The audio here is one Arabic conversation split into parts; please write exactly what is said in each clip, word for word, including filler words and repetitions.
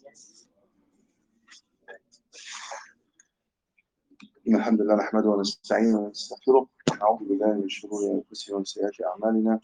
إن الحمد لله نحمده ونستعينه ونستغفره ونعوذ بالله من شرور أنفسنا ومن سيئات أعمالنا.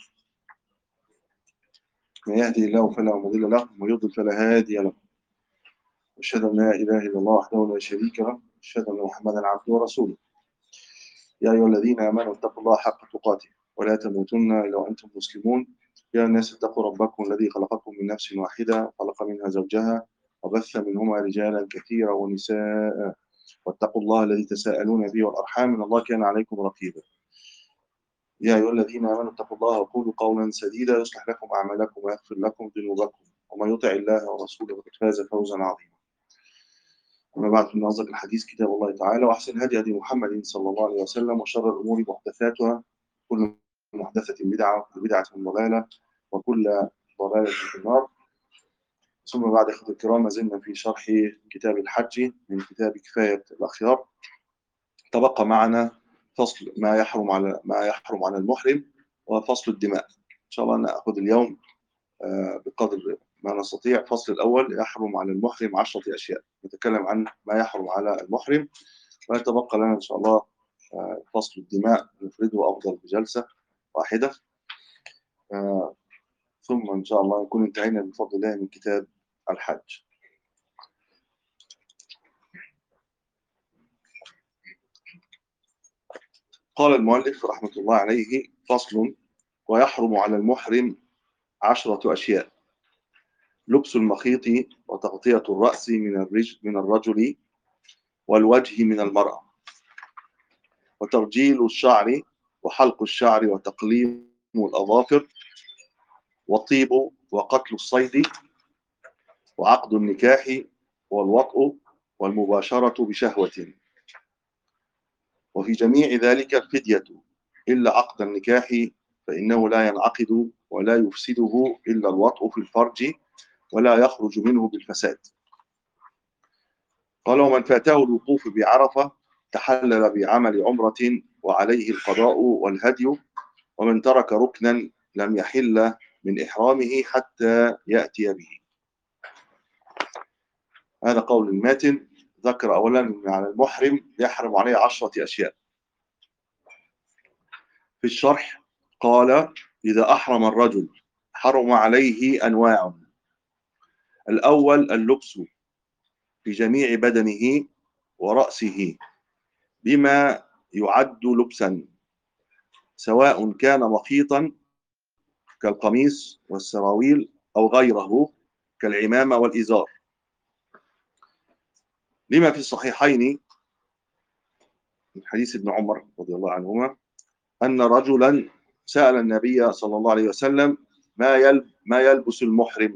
من يهدي الله فلا مضل له ومن يضلل فلا هادي له. أشهد أن لا إله إلا الله وحده لا شريك له وأشهد أن محمدا عبده ورسوله. يا أيها الذين آمنوا اتقوا الله حق تقاته ولا تموتن إلا وأنتم مسلمون. يا الناس اتقوا ربكم الذي خلقكم من نفس واحدة وخلق منها زوجها وبث منهما رجالا كثيرا ونساء واتقوا الله الذي تساءلون به والأرحام إن الله كان عليكم رقيبا. يا أيها الذين آمنوا اتقوا الله وقولوا قولا سديدا يصلح لكم أعمالكم ويغفر لكم ذنوبكم ومن يطع الله ورسوله فقد فاز فوزا عظيما. أما بعد فإن أصدق الحديث كتاب الله تعالى وأحسن هدي هدي محمد صلى الله عليه وسلم وشر الأمور محدثاتها كل محدثة بدعة وكل بدعة ضلالة وكل ضلالة في النار. ثم بعد إخوة الكرام ما زلنا في شرح كتاب الحج من كتاب كفاية الأخيار. تبقى معنا فصل ما يحرم على ما يحرم على المحرم وفصل الدماء. إن شاء الله نأخذ اليوم بقدر ما نستطيع. فصل الأول يحرم على المحرم عشرة أشياء، نتكلم عن ما يحرم على المحرم، ويتبقى لنا إن شاء الله فصل الدماء نفرده أفضل بجلسة واحدة، ثم إن شاء الله نكون انتهينا بفضل الله من كتاب الحج. قال المؤلف رحمة الله عليه: فصل: ويحرم على المحرم عشرة أشياء: لبس المخيط وتغطية الرأس من الرجل من الرجل والوجه من المرأة، وترجيل الشعر وحلق الشعر وتقليم الأظافر، والطيب وقتل الصيد، وعقد النكاح والوطء والمباشرة بشهوة، وفي جميع ذلك الفدية إلا عقد النكاح فإنه لا ينعقد ولا يفسده إلا الوطء في الفرج ولا يخرج منه بالفساد. قال: ومن فاته الوقوف بعرفة تحلل بعمل عمرة وعليه القضاء والهدي، ومن ترك ركنا لم يحل من إحرامه حتى يأتي به. هذا قول الماتن. ذكر أولا أن على المحرم يحرم عليه عشرة أشياء. في الشرح قال: إذا أحرم الرجل حرم عليه أنواع: الأول اللبس في جميع بدنه ورأسه بما يعد لبسا، سواء كان مخيطا كالقميص والسراويل أو غيره كالعمامة والإزار، لما في الصحيحين من حديث ابن عمر رضي الله عنهما أن رجلا سأل النبي صلى الله عليه وسلم ما ما يلبس المحرم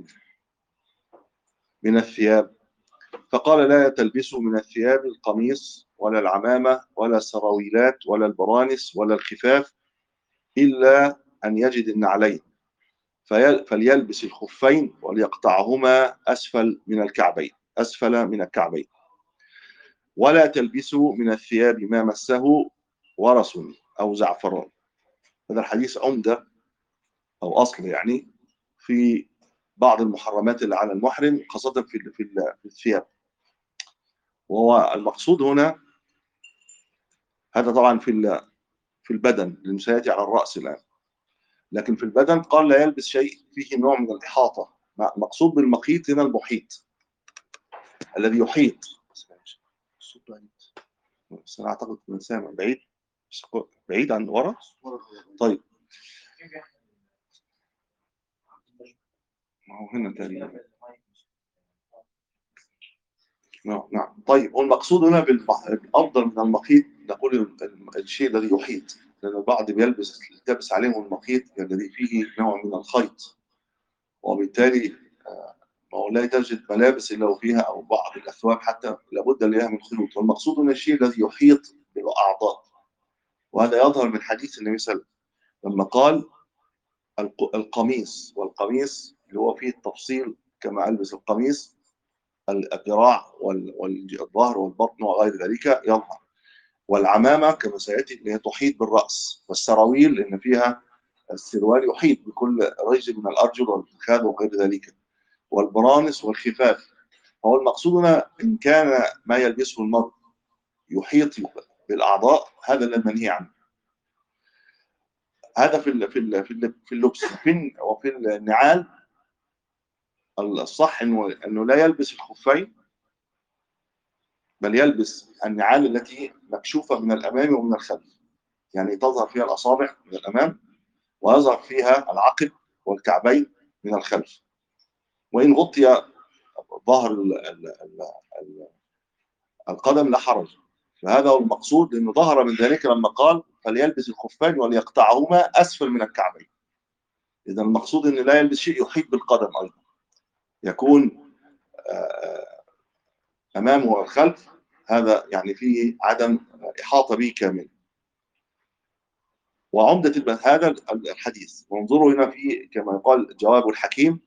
من الثياب، فقال: لا تلبسوا من الثياب القميص ولا العمامة ولا السراويلات ولا البرانس ولا الخفاف إلا أن يجد النعلين، فليلبس الخفين وليقطعهما أسفل من الكعبين أسفل من الكعبين، ولا تلبسوا من الثياب ما مسه ورس أو زعفران. هذا الحديث عمدة أو أصل يعني في بعض المحرمات اللي على المحرم، خاصة في في الثياب. وهو المقصود هنا هذا طبعا في في البدن، لأنه سيأتي على الرأس الآن، لكن في البدن قال لا يلبس شيء فيه نوع من الإحاطة. مقصود بالمخيط هنا المحيط الذي يحيط. بس أنا أعتقد من سامع بعيد بعيد عن ورا. طيب ما هو هنا تقريبا. نعم نعم. طيب والمقصود هنا بالأفضل من المخيط نقول الشيء الذي يحيط، لأن البعض بيلبس يلبس عليهم المخيط الذي فيه نوع من الخيط، وبالتالي لا تجد ملابس إلا وفيها أو بعض الأثواب حتى لابد لها من خيوط. والمقصود هنا الشيء الذي يحيط بالأعضاء، وهذا يظهر من حديث النبي صلى الله عليه وسلم لما قال: القميص، والقميص اللي هو فيه التفصيل كما ألبس القميص الذراع والظهر والبطن وغير ذلك يظهر، والعمامة كما سيأتي اللي هي تحيط بالرأس، والسراويل لأن فيها السروال يحيط بكل رجل من الأرجل والفخذ وغير ذلك، والبرانس والخفاف. فهو المقصود هنا إن كان ما يلبسه المرء يحيط بالأعضاء هذا المنهي عنه. هذا في ال في ال في ال في اللبس. في وفي النعال الصح انه انه لا يلبس الخفين، بل يلبس النعال التي مكشوفه من الامام ومن الخلف، يعني تظهر فيها الاصابع من الامام ويظهر فيها العقب والكعبين من الخلف، وان غطي ظهر ال- ال- ال- ال- القدم لا حرج. فهذا هو المقصود، انه ظهر من ذلك لما قال فليلبس الخفين وليقطعهما اسفل من الكعبين. اذا المقصود ان لا يلبس شيء يحيط بالقدم ايضا، يكون آه، امامه والخلف، هذا يعني فيه عدم احاطه به كامل. وعمده الب- هذا الحديث، وانظروا هنا في كما يقال جواب الحكيم،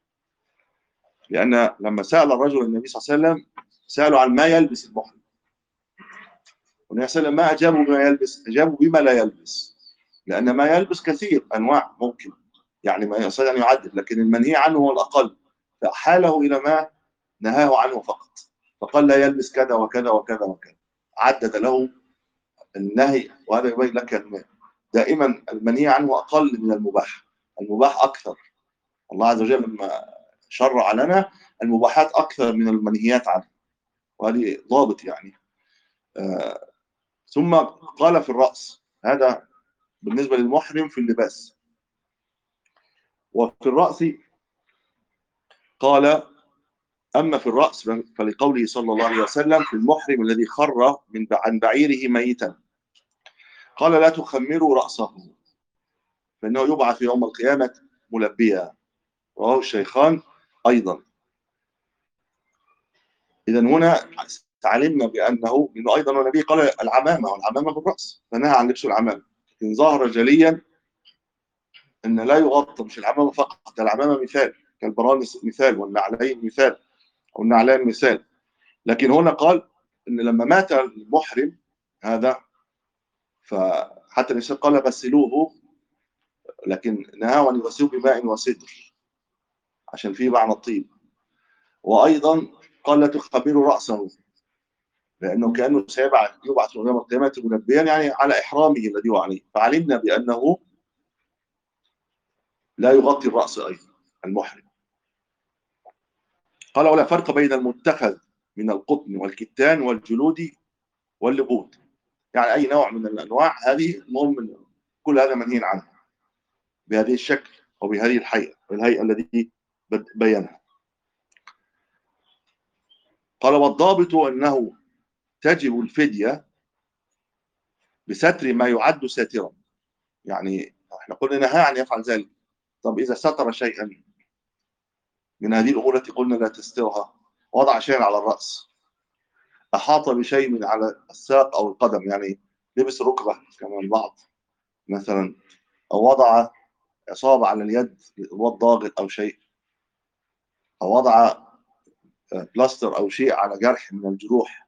لان لما سال الرجل النبي صلى الله عليه وسلم سالوا عن ما يلبس المحرم، والنبي صلى الله عليه وسلم ما اجابوا بما يلبس، اجابوا بما لا يلبس، لان ما يلبس كثير انواع ممكن، يعني ما يستطيع ان يعدد، لكن المنهي عنه هو الاقل، فاحاله الى ما نهاه عنه فقط، فقال لا يلبس كذا وكذا وكذا وكذا، عدد له النهي. وهذا يبين لك ان دائما المنهي عنه اقل من المباح، المباح اكثر. الله عز وجل لما شرع لنا المباحات اكثر من المنهيات عنه، وهذه ضابط يعني. آه ثم قال في الراس، هذا بالنسبه للمحرم في اللباس. وفي الراس قال اما في الراس فلقوله صلى الله عليه وسلم في المحرم الذي خر من عن بعيره ميتا، قال لا تخمروا راسه فانه يبعث يوم القيامه ملبيا، رواه الشيخان ايضا. اذا هنا علمنا بانه انه ايضا النبي قال العمامه، والعمامه في الراس فنهى عن لبس العمامه، لكن ظهر جليا ان لا يغطى، مش العمامه فقط، العمامه مثال، كالبرانس مثال، والنعلين مثال، او النعلان مثال. لكن هنا قال ان لما مات المحرم هذا، فحتى النبي قال غسلوه، لكن نهاه ان يغسلوه بماء وسدر عشان فيه معنى الطيب. وايضا قال لا تخمروا راسه، لانه كانه سيبعث يبعث يوم القيامه منبيا، يعني على احرامه الذي هو عليه، فعلمنا بانه لا يغطي الراس ايضا المحرم. قال ولا فرق بين المتخذ من القطن والكتان والجلود واللبود، يعني اي نوع من الانواع هذه، المهم كل هذا منهي عنه بهذه الشكل او بهذه الهيئه، الهيئه التي بينها. قال والضابط انه تجب الفديه بستر ما يعد ساترا، يعني احنا قلنا نهى عن يفعل ذلك، طب اذا ستر شيئا من هذه الامور التي قلنا لا تسترها، وضع شيئا على الراس، احاط بشيء من على الساق او القدم، يعني لبس ركبه كما البعض مثلا، او وضع اصابه على اليد والضاغط او شيء، او وضع بلاستر او شيء على جرح من الجروح،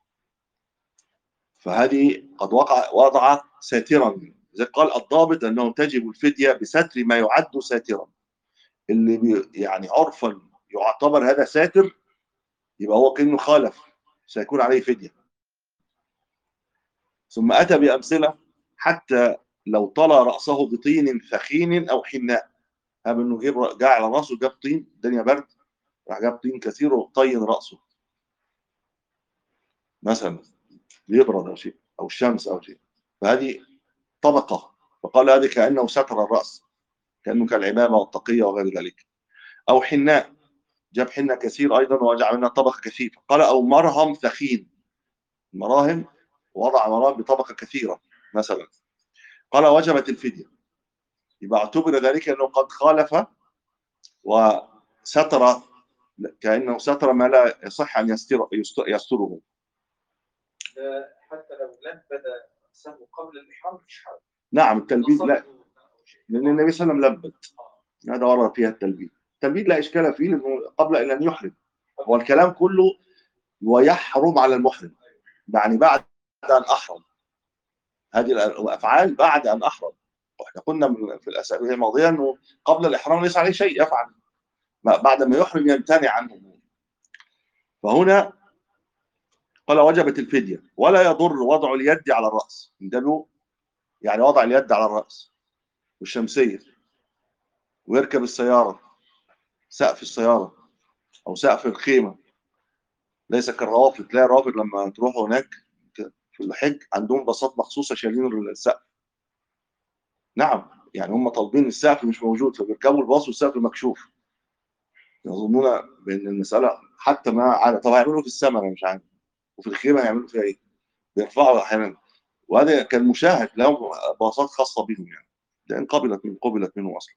فهذه قد وقع وضع ساترا. لذلك قال الضابط انه تجب الفديه بستر ما يعد ساترا، اللي بي يعني عرفا يعتبر هذا ساتر يبقى هو كأنه خالف، سيكون عليه فديه. ثم اتى بامثله حتى لو طلى راسه بطين ثخين او حناء، هذا انه جاب جاء على راسه جاب طين، الدنيا برد، راح جاب طين كثير وطين راسه مثلا ليبرد او شيء، او الشمس او شيء، فهذه طبقه، فقال هذه كانه ستر الراس، كانه كالعمامه والتقيه وغير ذلك. او حناء، جاب حنة كثير ايضا وجعل منها طبقه كثيفه. قال او مرهم ثخين، مراهم، وضع مراهم بطبقه كثيره مثلا، قال وجبت الفديه، يبقى اعتبر ذلك انه قد خالف وستر، كانه ستر ما لا يصح ان يستر يستره. حتى لو لبد نفسه قبل الإحرام مش حرج. نعم التلبيد لا، لان النبي صلى الله عليه وسلم لبد، هذا ورد فيها التلبيد. التلبيد لا اشكال فيه لانه قبل ان يحرم، هو الكلام كله ويحرم على المحرم، يعني بعد ان احرم، هذه الافعال بعد ان احرم. واحنا قلنا في الاسابيع الماضيه انه قبل الاحرام ليس عليه شيء يفعل، بعد ما يحرم يمتنع عنه. فهنا قال وجبت الفدية ولا يضر وضع اليد على الرأس. انتبهوا، يعني وضع اليد على الرأس والشمسية، ويركب السيارة، سقف السيارة أو سقف الخيمة، ليس كالروافد. تلاقي الروافد لما تروحوا هناك في الحج عندهم باصات مخصوصة شايلين السقف. نعم، يعني هم طالبين السقف مش موجود، فبيركبوا الباص والسقف مكشوف، يظنون بأن المسألة حتى ما على. طب هيعملوا في السماء أنا مش عارف، وفي الخيمة هيعملوا فيها إيه؟ بيرفعوا أحيانا. وهذا كان مشاهد لهم باصات خاصة بهم يعني، لأن قبلت من قبلت منه أصلا.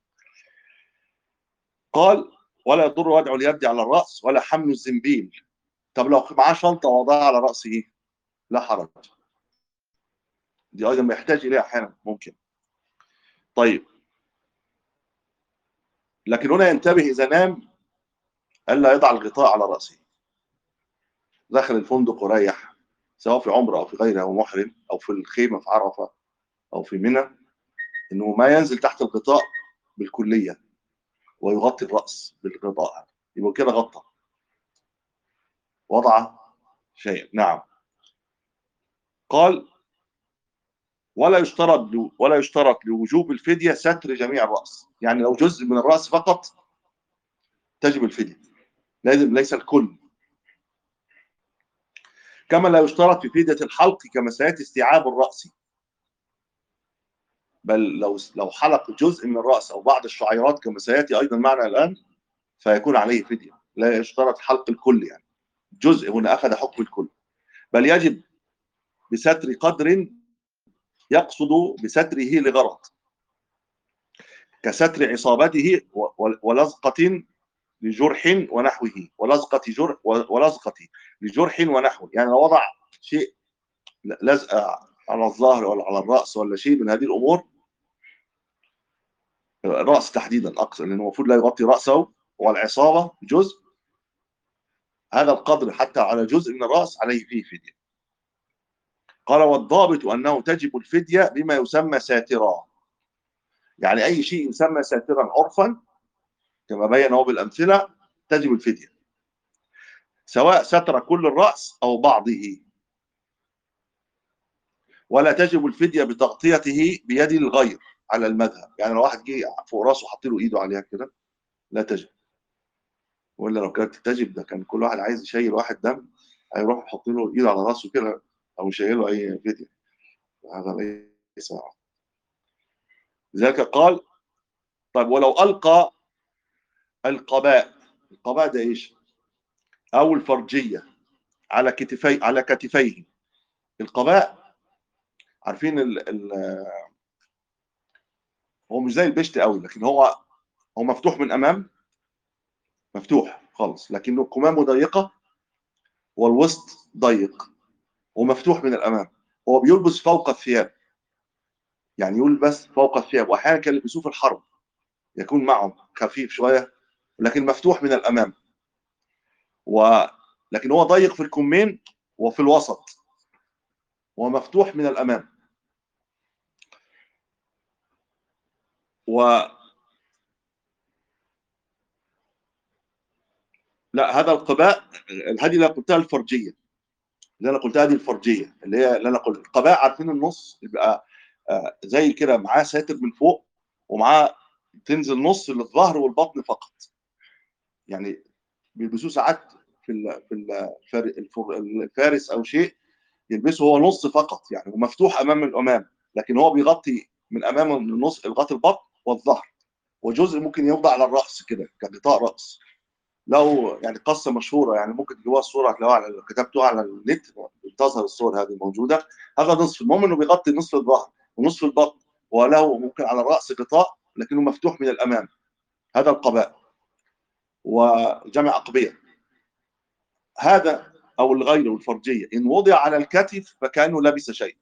قال ولا يضر وضع اليد على الرأس ولا حمل الزنبيل. طب لو معاه شنطة وضعها على رأسه لا حرج، دي أيضا ما يحتاج إليها أحيانا ممكن. طيب، لكن هنا ينتبه إذا نام ألا يضع الغطاء على رأسه. دخل الفندق وريح، سواء في عمره أو في غيره أو محرم أو في الخيمة في عرفة أو في منى، إنه ما ينزل تحت الغطاء بالكلية ويغطي الرأس بالغطاء، يبقى كده غطى، وضع شيء. نعم. قال ولا يشترط ولا يشترط لوجوب الفدية ستر جميع الرأس. يعني لو جزء من الرأس فقط تجب الفدية، لازم ليس الكل. كما لا يشترط في فدية الحلق كما سيأتي استيعاب الرأس، بل لو لو حلق جزء من الرأس أو بعض الشعيرات كما سيأتي أيضا معنا الآن فيكون عليه فدية. لا يشترط حلق الكل، يعني جزء هنا أخذ حكم الكل، بل يجب بستر قدر يقصد بستره لغرض، كستر عصابته ولزقة لجرح ونحوه، ولزقة جرح ولزقة لجرح ونحوه. يعني لو وضع شيء لزقة على الظهر ولا على الرأس ولا شيء من هذه الأمور، الرأس تحديدا أقصى، لأنه المفروض لا يغطي رأسه، والعصابة جزء، هذا القدر حتى على جزء من الرأس عليه فيه فدية. قال والضابط أنه تجب الفدية بما يسمى ساترا. يعني أي شيء يسمى ساترا عرفا كما بين هو بالأمثلة تجب الفدية، سواء ستر كل الرأس أو بعضه. ولا تجب الفدية بتغطيته بيد الغير على المذهب. يعني لو واحد جه فوق راسه حط له ايده عليها كده لا تجب، ولا لو كانت تجب ده كان كل واحد عايز يشيل واحد دم هيروح يحط له ايده على راسه كده او يشيله اي فدية. هذا ليس. لذلك قال طيب ولو ألقى القباء، القباء ده ايش؟ او الفرجية على كتفي على كتفيه. القباء عارفين ال... ال... هو مش زي البشت قوي، لكن هو هو مفتوح من امام، مفتوح خالص، لكنه كمامه ضيقه والوسط ضيق ومفتوح من الامام. هو بيلبس فوق الثياب، يعني يلبس فوق الثياب، واحيانا كان يلبسوه في الحرب يكون معهم خفيف شويه، لكن مفتوح من الامام، و لكن هو ضيق في الكمين وفي الوسط ومفتوح من الامام. و لا، هذا القباء، هذه اللي قلتها الفرجيه، اللي انا قلتها دي الفرجيه، اللي هي اللي انا قلت القباء عارفين النص يبقى آه زي كده معاه ساتر من فوق ومعاه تنزل نص للظهر والبطن فقط. يعني بيلبسوه ساعات في ال في ال الفارس او شيء يلبسه هو نص فقط، يعني ومفتوح امام الامام، لكن هو بيغطي من امام النص لغايه البطن والظهر، وجزء ممكن يوضع على الراس كده كغطاء راس. له يعني قصه مشهوره، يعني ممكن تجيبوها الصوره هتلاقوها على كتبتوها على النت تظهر الصور هذه موجوده. هذا نصف، المهم انه بيغطي نصف الظهر ونصف البطن، وله ممكن على الراس غطاء لكنه مفتوح من الامام. هذا القباء وجمع اقبيه. هذا او الغير الفرجيه ان وضع على الكتف فكانه لبس شيء،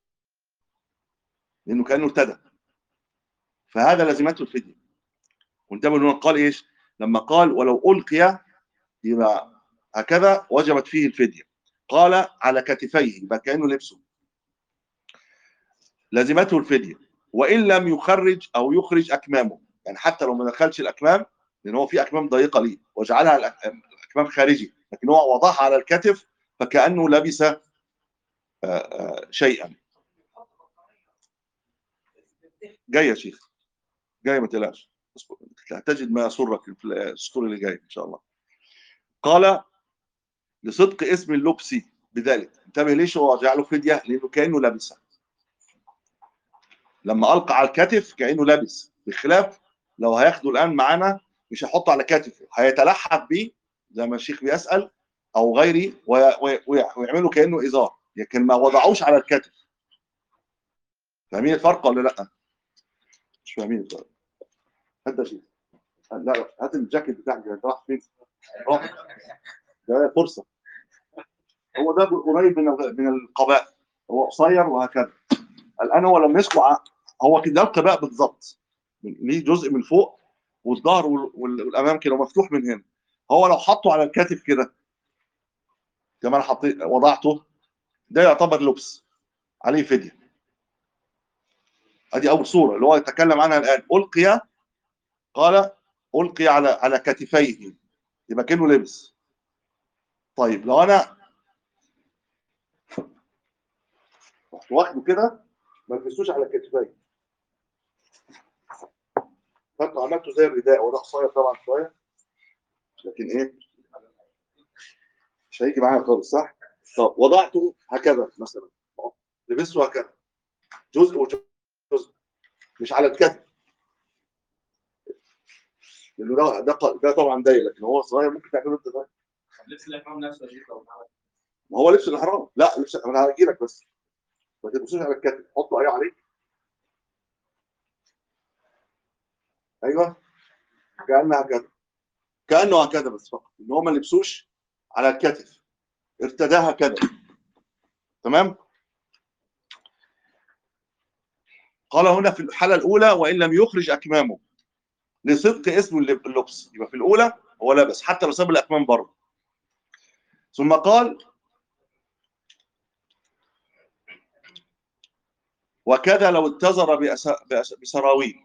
لانه كانه ارتدى، فهذا لازمته الفديه. وانتبهوا انه قال ايش لما قال ولو القي، يبقى هكذا وجبت فيه الفديه. قال على كتفيه، يبقى كانه لبسه، لازمته الفديه. وان لم يخرج او يخرج اكمامه، يعني حتى لو ما دخلش الاكمام، لان هو في اكمام ضيقه ليه وجعلها الاكمام خارجي، لكن هو وضعها على الكتف فكأنه لبس آآ آآ شيئا. جاي يا شيخ، جاي ما تقلقش، اصبر هتجد ما يسرك في السطور اللي جاي ان شاء الله. قال لصدق اسم اللبس بذلك، انتبه ليش هو جعله فديه؟ لانه كانه لابسها. لما القى على الكتف كانه لابس، بخلاف لو هياخده الان معانا مش هيحطه على كتفه، هيتلحف بيه زي ما الشيخ بيسال او غيري ويعمله كانه ازار، لكن ما وضعوش على الكتف. فاهمين الفرق ولا لا؟ مش فاهمين الفرق. هات ده شيء، لا لا هات الجاكيت بتاعك انت رايح فين؟ روح، ده فرصه. هو ده قريب من من القباء، هو قصير وهكذا. الان هو لما يسمع هو كده القباء بالظبط، ليه جزء من فوق والظهر والامام كده مفتوح من هنا. هو لو حطه على الكتف كده كما انا حطيت وضعته، ده يعتبر لبس عليه فديه. ادي اول صوره اللي هو يتكلم عنها الان. القي، قال القي على على كتفيه، يبقى كانه لبس. طيب لو انا رحت واخده كده ما لبسوش على كتفي، فانت عملته زي الرداء، وده قصير طبعا شويه لكن ايه مش هيجي معايا خالص صح؟ طب وضعته هكذا مثلا، لبسته هكذا جزء وجزء، مش على الكتف، لانه ده ده ده طبعا ضيق، لكن هو صغير ممكن تعمله انت ده. لبس الاحرام نفسه يا شيخ لو ما هو لبس الاحرام، لا لبس انا هجي لك بس ما تلبسوش على الكتف، حطوا ايه عليه. ايوه كانها هكذا، كانه هكذا بس فقط ان هو ما لبسوش على الكتف، ارتداها كده. تمام. قال هنا في الحاله الاولى وان لم يخرج اكمامه لصدق اسم اللبس، يبقى في الاولى هو لبس حتى لو ساب الاكمام بره. ثم قال وكذا لو اتزر بسراويل،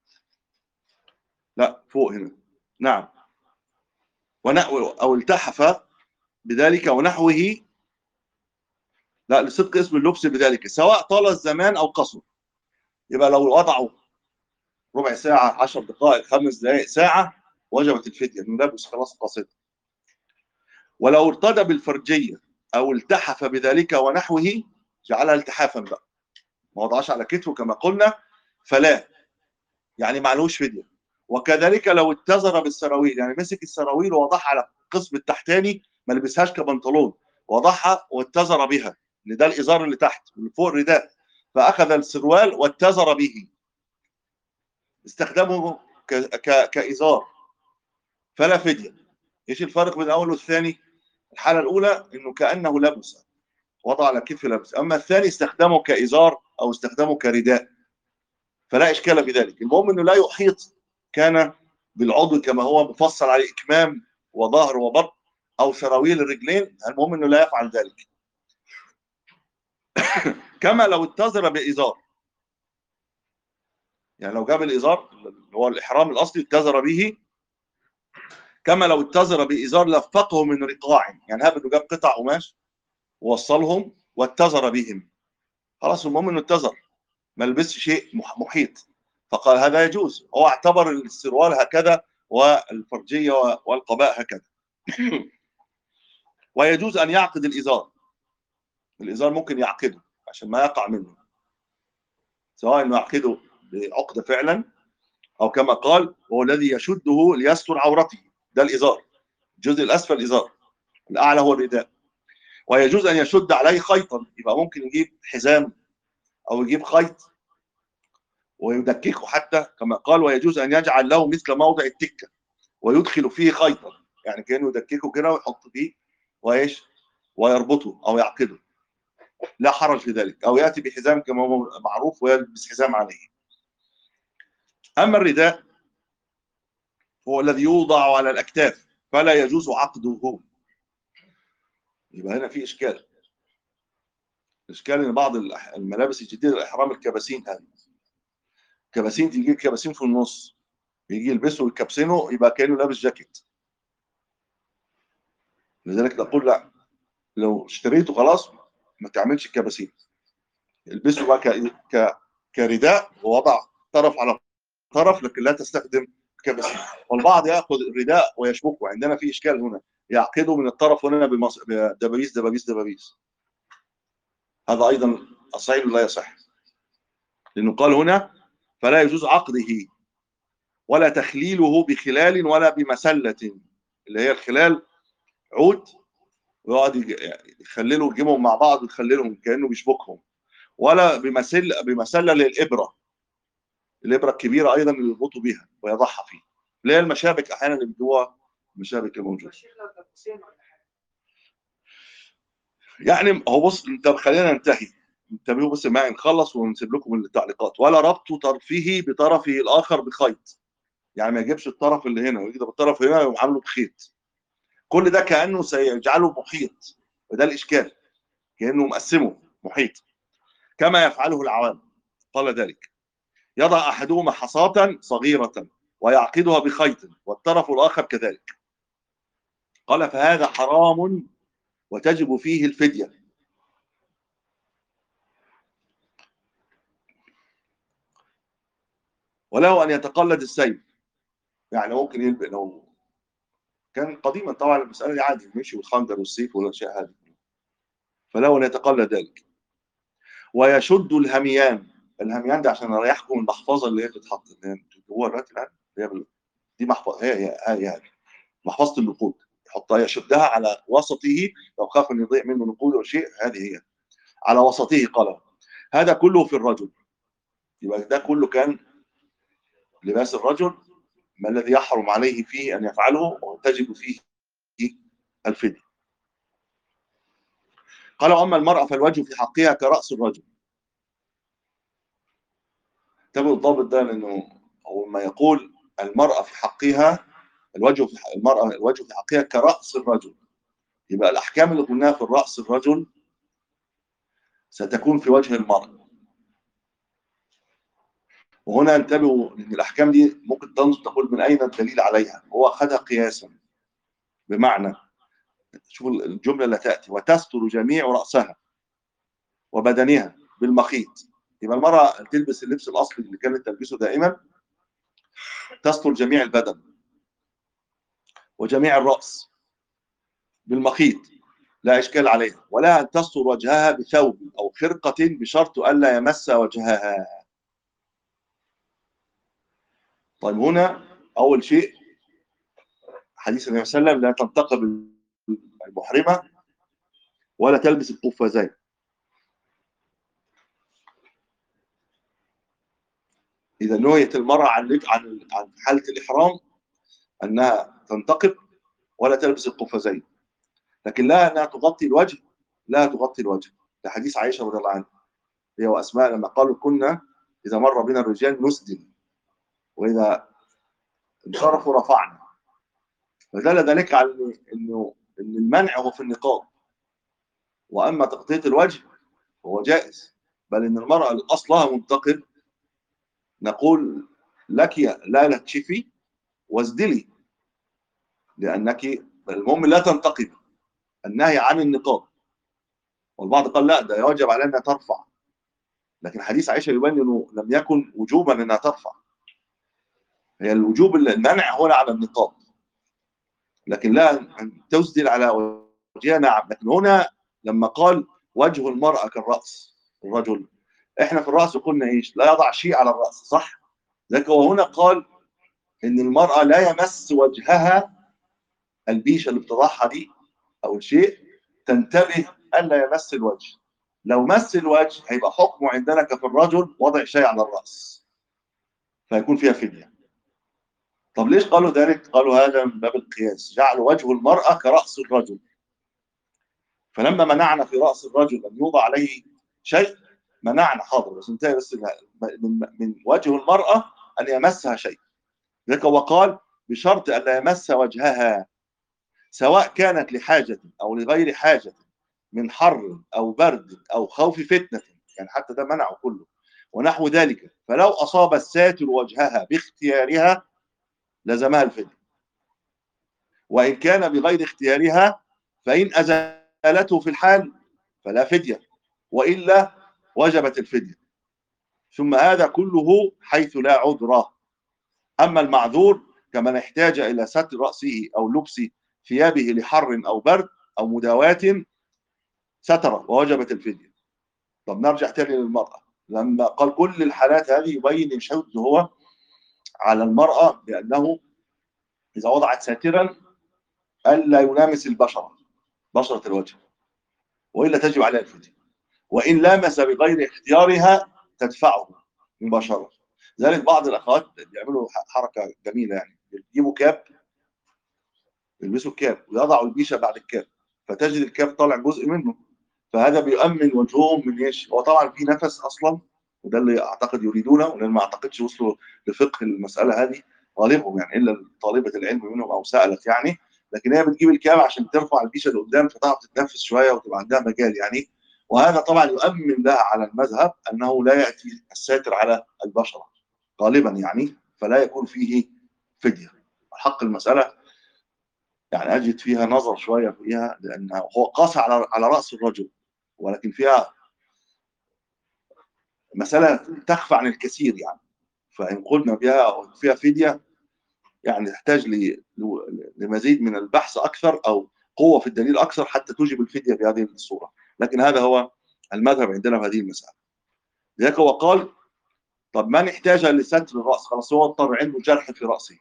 لا فوق هنا، نعم، ونحو او التحف بذلك ونحوه، لا لصدق اسم اللبس بذلك سواء طال الزمان او قصر. يبقى لو وضعوا ربع ساعه، عشر دقائق، خمس دقائق، ساعه، وجبت الفديه انه لابس خلاص قاصده. ولو ارتدى بالفرجيه او التحف بذلك ونحوه، جعلها التحافا بقى، ما وضعش على كتفه كما قلنا، فلا يعني معلوش فديه. وكذلك لو اتزر بالسراويل، يعني مسك السراويل ووضعها على القسم التحتاني، ما لبسهاش كبنطلون، وضعها واتزر بها، ان ده الازار اللي تحت واللي فوق الرداء، فاخذ السروال واتزر به، استخدمه ك... ك... كازار، فلا فديه. ايش الفرق بين الاول والثاني؟ الحاله الاولى انه كانه لبس، وضع على كتف لبس، اما الثاني استخدمه كازار او استخدمه كرداء، فلا اشكال في ذلك. المهم انه لا يحيط كان بالعضو كما هو مفصل عليه اكمام وظهر وبطن او سراويل الرجلين، المهم انه لا يفعل ذلك. كما لو اتزر بازار، يعني لو جاب الازار اللي هو الاحرام الاصلي اتزر به، كما لو اتزر بازار لفقه من رقاع، يعني هاب انه جاب قطع قماش ووصلهم واتزر بهم، خلاص المهم انه اتزر، ما لبسش شيء محيط، فقال هذا يجوز. هو اعتبر السروال هكذا والفرجيه والقباء هكذا. ويجوز ان يعقد الازار، الازار ممكن يعقده عشان ما يقع منه، سواء انه يعقده بعقده فعلا او كما قال هو الذي يشده ليستر عورته، ده الازار، الجزء الاسفل ازار، الاعلى هو الرداء. ويجوز ان يشد عليه خيطا، يبقى ممكن يجيب حزام او يجيب خيط ويدككه حتى كما قال ويجوز ان يجعل له مثل موضع التكه ويدخل فيه خيطا، يعني كانه يدككه كده ويحط فيه وايش ويربطه او يعقده، لا حرج في ذلك. او ياتي بحزام كما هو معروف ويلبس حزام عليه. اما الرداء هو الذي يوضع على الاكتاف فلا يجوز عقده. يبقى هنا في اشكال، اشكال ان بعض الملابس الجديده الاحرام الكباسين، هذه كباسين تيجي كباسين في النص، بيجي يلبسه ويكبسنه يبقى كانه لابس جاكيت. لذلك نقول لا، لو اشتريته خلاص ما تعملش كباسين، البسه بقى ك... ك... كرداء ووضع طرف على طرف، لكن لا تستخدم كباسين. والبعض ياخذ الرداء ويشبكه، عندنا في اشكال هنا، يعقده من الطرف هنا بمص... بدبابيس دبابيس دبابيس، هذا ايضا الصحيح لا يصح، لانه قال هنا فلا يجوز عقده ولا تخليله بخلال ولا بمسله، اللي هي الخلال عود ويقعد يخللوا يجيبهم مع بعض ويخللهم كانه بيشبكهم، ولا بمسل بمسله للابره، الابره الكبيره ايضا اللي يربطوا بها ويضعها فيه، اللي هي المشابك احيانا اللي بيدوها المشابك الموجوده. يعني هو بص، انت خلينا ننتهي، انتبهوا بس معي نخلص ونسيب لكم التعليقات. ولا ربط طرفه بطرفه الاخر بخيط، يعني ما يجيبش الطرف اللي هنا ويجيب الطرف هنا ويقوم عامله بخيط، كل ده كانه سيجعله محيط، وده الاشكال، كانه مقسمه محيط كما يفعله العوام. قال ذلك يضع احدهما حصاة صغيرة ويعقدها بخيط والطرف الاخر كذلك. قال فهذا حرام وتجب فيه الفدية. وله ان يتقلد السيف، يعني ممكن يلبق، لو كان قديما طبعا المسألة دي عادي مشي والخنجر والسيف والاشياء هذه، فله ان يتقلد ذلك. ويشد الهميان، الهميان ده عشان اريحكم المحفظه اللي هي بتتحط، اللي هي جوه الراتب الان، هي بال- دي محفظه، هي هي هي, هي. محفظه النقود، يحطها يشدها على وسطه، لو خاف ان يضيع منه نقود او شيء، هذه هي على وسطه. قال هذا كله في الرجل، يبقى ده كله كان لباس الرجل، ما الذي يحرم عليه فيه ان يفعله وتجب فيه الفدية. قال واما المرأة فالوجه في حقها كرأس الرجل. انتبهوا الضابط ده، لانه هو ما يقول المرأة في حقها الوجه في حق المرأة الوجه في حقها كرأس الرجل، يبقى الأحكام اللي قلناها في الرأس الرجل ستكون في وجه المرأة. وهنا انتبهوا ان الأحكام دي ممكن تقول من أين الدليل عليها، هو أخذها قياسا، بمعنى شوفوا الجملة اللي تأتي وتستر جميع رأسها وبدنها بالمخيط، يبقى المرأة تلبس اللبس الأصلي اللي كانت تلبسه دائما، تستر جميع البدن وجميع الرأس بالمخيط، لا إشكال عليها، ولا أن تستر وجهها بثوب أو خرقة بشرط ألا يمس وجهها. طيب هنا أول شيء حديث النبي صلى الله عليه وسلم لا تنتقب المحرمة ولا تلبس القفازين. إذا نهيت المرأة عن عن عن حالة الإحرام أنها تنتقب ولا تلبس القفازين، لكن لا أنها تغطي الوجه، لا تغطي الوجه، لحديث عائشة رضي الله عنها هي وأسماء لما قالوا كنا إذا مر بنا الرجال نسدل وإذا انصرفوا رفعنا، فدل ذلك على إنه إن المنع هو في النقاب، وأما تغطية الوجه هو جائز، بل إن المرأة اللي أصلها منتقب نقول لك لا لا تشفي وازدلي، لأنك المهم لا تنتقب، النهي عن النقاب. والبعض قال لا ده يوجب على أنها ترفع، لكن حديث عائشة يبين أنه لم يكن وجوبا أنها ترفع، هي الوجوب المنع هنا على النقاب، لكن لا أن تسدل على وجهها. نعم، لكن هنا لما قال وجه المرأة كالرأس الرجل، احنا في الرأس قلنا ايش؟ لا يضع شيء على الرأس، صح؟ لكن هنا قال ان المرأة لا يمس وجهها، البيشة اللي بتضعها دي او الشيء، تنتبه الا يمس الوجه، لو مس الوجه هيبقى حكمه عندنا كفي الرجل وضع شيء على الرأس، فيكون فيها فدية. طب ليش قالوا ذلك؟ قالوا هذا من باب القياس، جعلوا وجه المرأة كرأس الرجل، فلما منعنا في رأس الرجل أن يوضع عليه شيء منعنا، حاضر بس انتهي بس من, من وجه المرأة أن يمسها شيء، ذلك وقال بشرط أن لا يمس وجهها، سواء كانت لحاجة أو لغير حاجة، من حر أو برد أو خوف فتنة، يعني حتى ده منعه كله ونحو ذلك، فلو أصاب الساتر وجهها باختيارها لزمها الفدية، وإن كان بغير اختيارها فإن أزالته في الحال فلا فدية، وإلا وجبت الفدية. ثم هذا كله حيث لا عذر. أما المعذور كمن احتاج إلى ستر رأسه أو لبس ثيابه لحر أو برد أو مداواة ستر ووجبت الفدية. طب نرجع تاني للمرأة، لما قال كل الحالات هذه يبين يشد هو على المرأة بأنه إذا وضعت ساترا ألا يلامس البشرة، بشرة الوجه، وإلا تجب عليها الفدية. وإن لامس بغير اختيارها تدفعه مباشرة. ذلك بعض الأخوات بيعملوا حركة جميلة، يعني يجيبوا كاب، يلبسوا الكاب ويضعوا البيشة بعد الكاب، فتجد الكاب طالع جزء منه، فهذا بيؤمن وجههم من ايش؟ هو طبعا في نفس اصلا، وده اللي اعتقد يريدونه، ولان ما اعتقدش وصلوا لفقه المساله هذه غالبهم، يعني الا طالبه العلم منهم او سالت يعني. لكن هي بتجيب الكاب عشان ترفع البيشه لقدام فتعرف تتنفس شويه وتبقى عندها مجال يعني. وهذا طبعا يؤمن لها على المذهب انه لا ياتي الساتر على البشره غالبا يعني، فلا يكون فيه فديه. حق المساله يعني اجد فيها نظر شويه فيها، لان هو قاس على على راس الرجل، ولكن فيها مسألة تخفى عن الكثير يعني. فإن قلنا بها فيها فدية يعني تحتاج لمزيد من البحث أكثر أو قوة في الدليل أكثر حتى توجب الفدية بهذه الصورة. لكن هذا هو المذهب عندنا في هذه المسألة. لذلك هو قال طب من احتاج لستر الرأس، خلاص هو اضطر عنده جرح في رأسه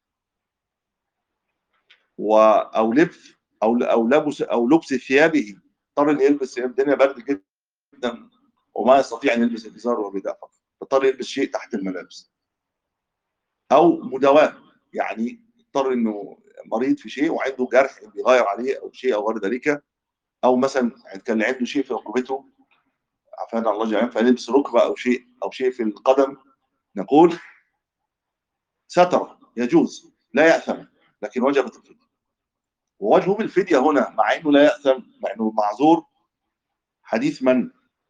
و أو لبس أو أو لبس أو لبس ثيابه، اضطر إن يلبس، الدنيا برد جدا وما يستطيع أن يلبس الإزار والرداء فقط، اضطر يلبس شيء تحت الملابس. او مداواه، يعني اضطر انه مريض في شيء وعنده جرح بيغير عليه او شيء او غير ذلك، او مثلا كان عنده شيء في ركبته عافانا الله جميعا فلبس ركبه او شيء او شيء في القدم، نقول ستر يجوز لا يأثم، لكن وجبت الفدية. ووجهه بالفدية هنا مع انه لا يأثم مع انه معذور، حديث من؟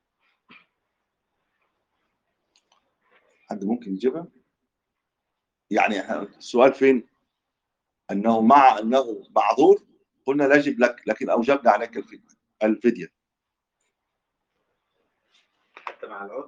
حد ممكن يجيبها؟ يعني السؤال فين؟ انه مع انه معذور قلنا لا يجب لك، لكن اوجبنا عليك الفدية الفدية حتى مع العذر.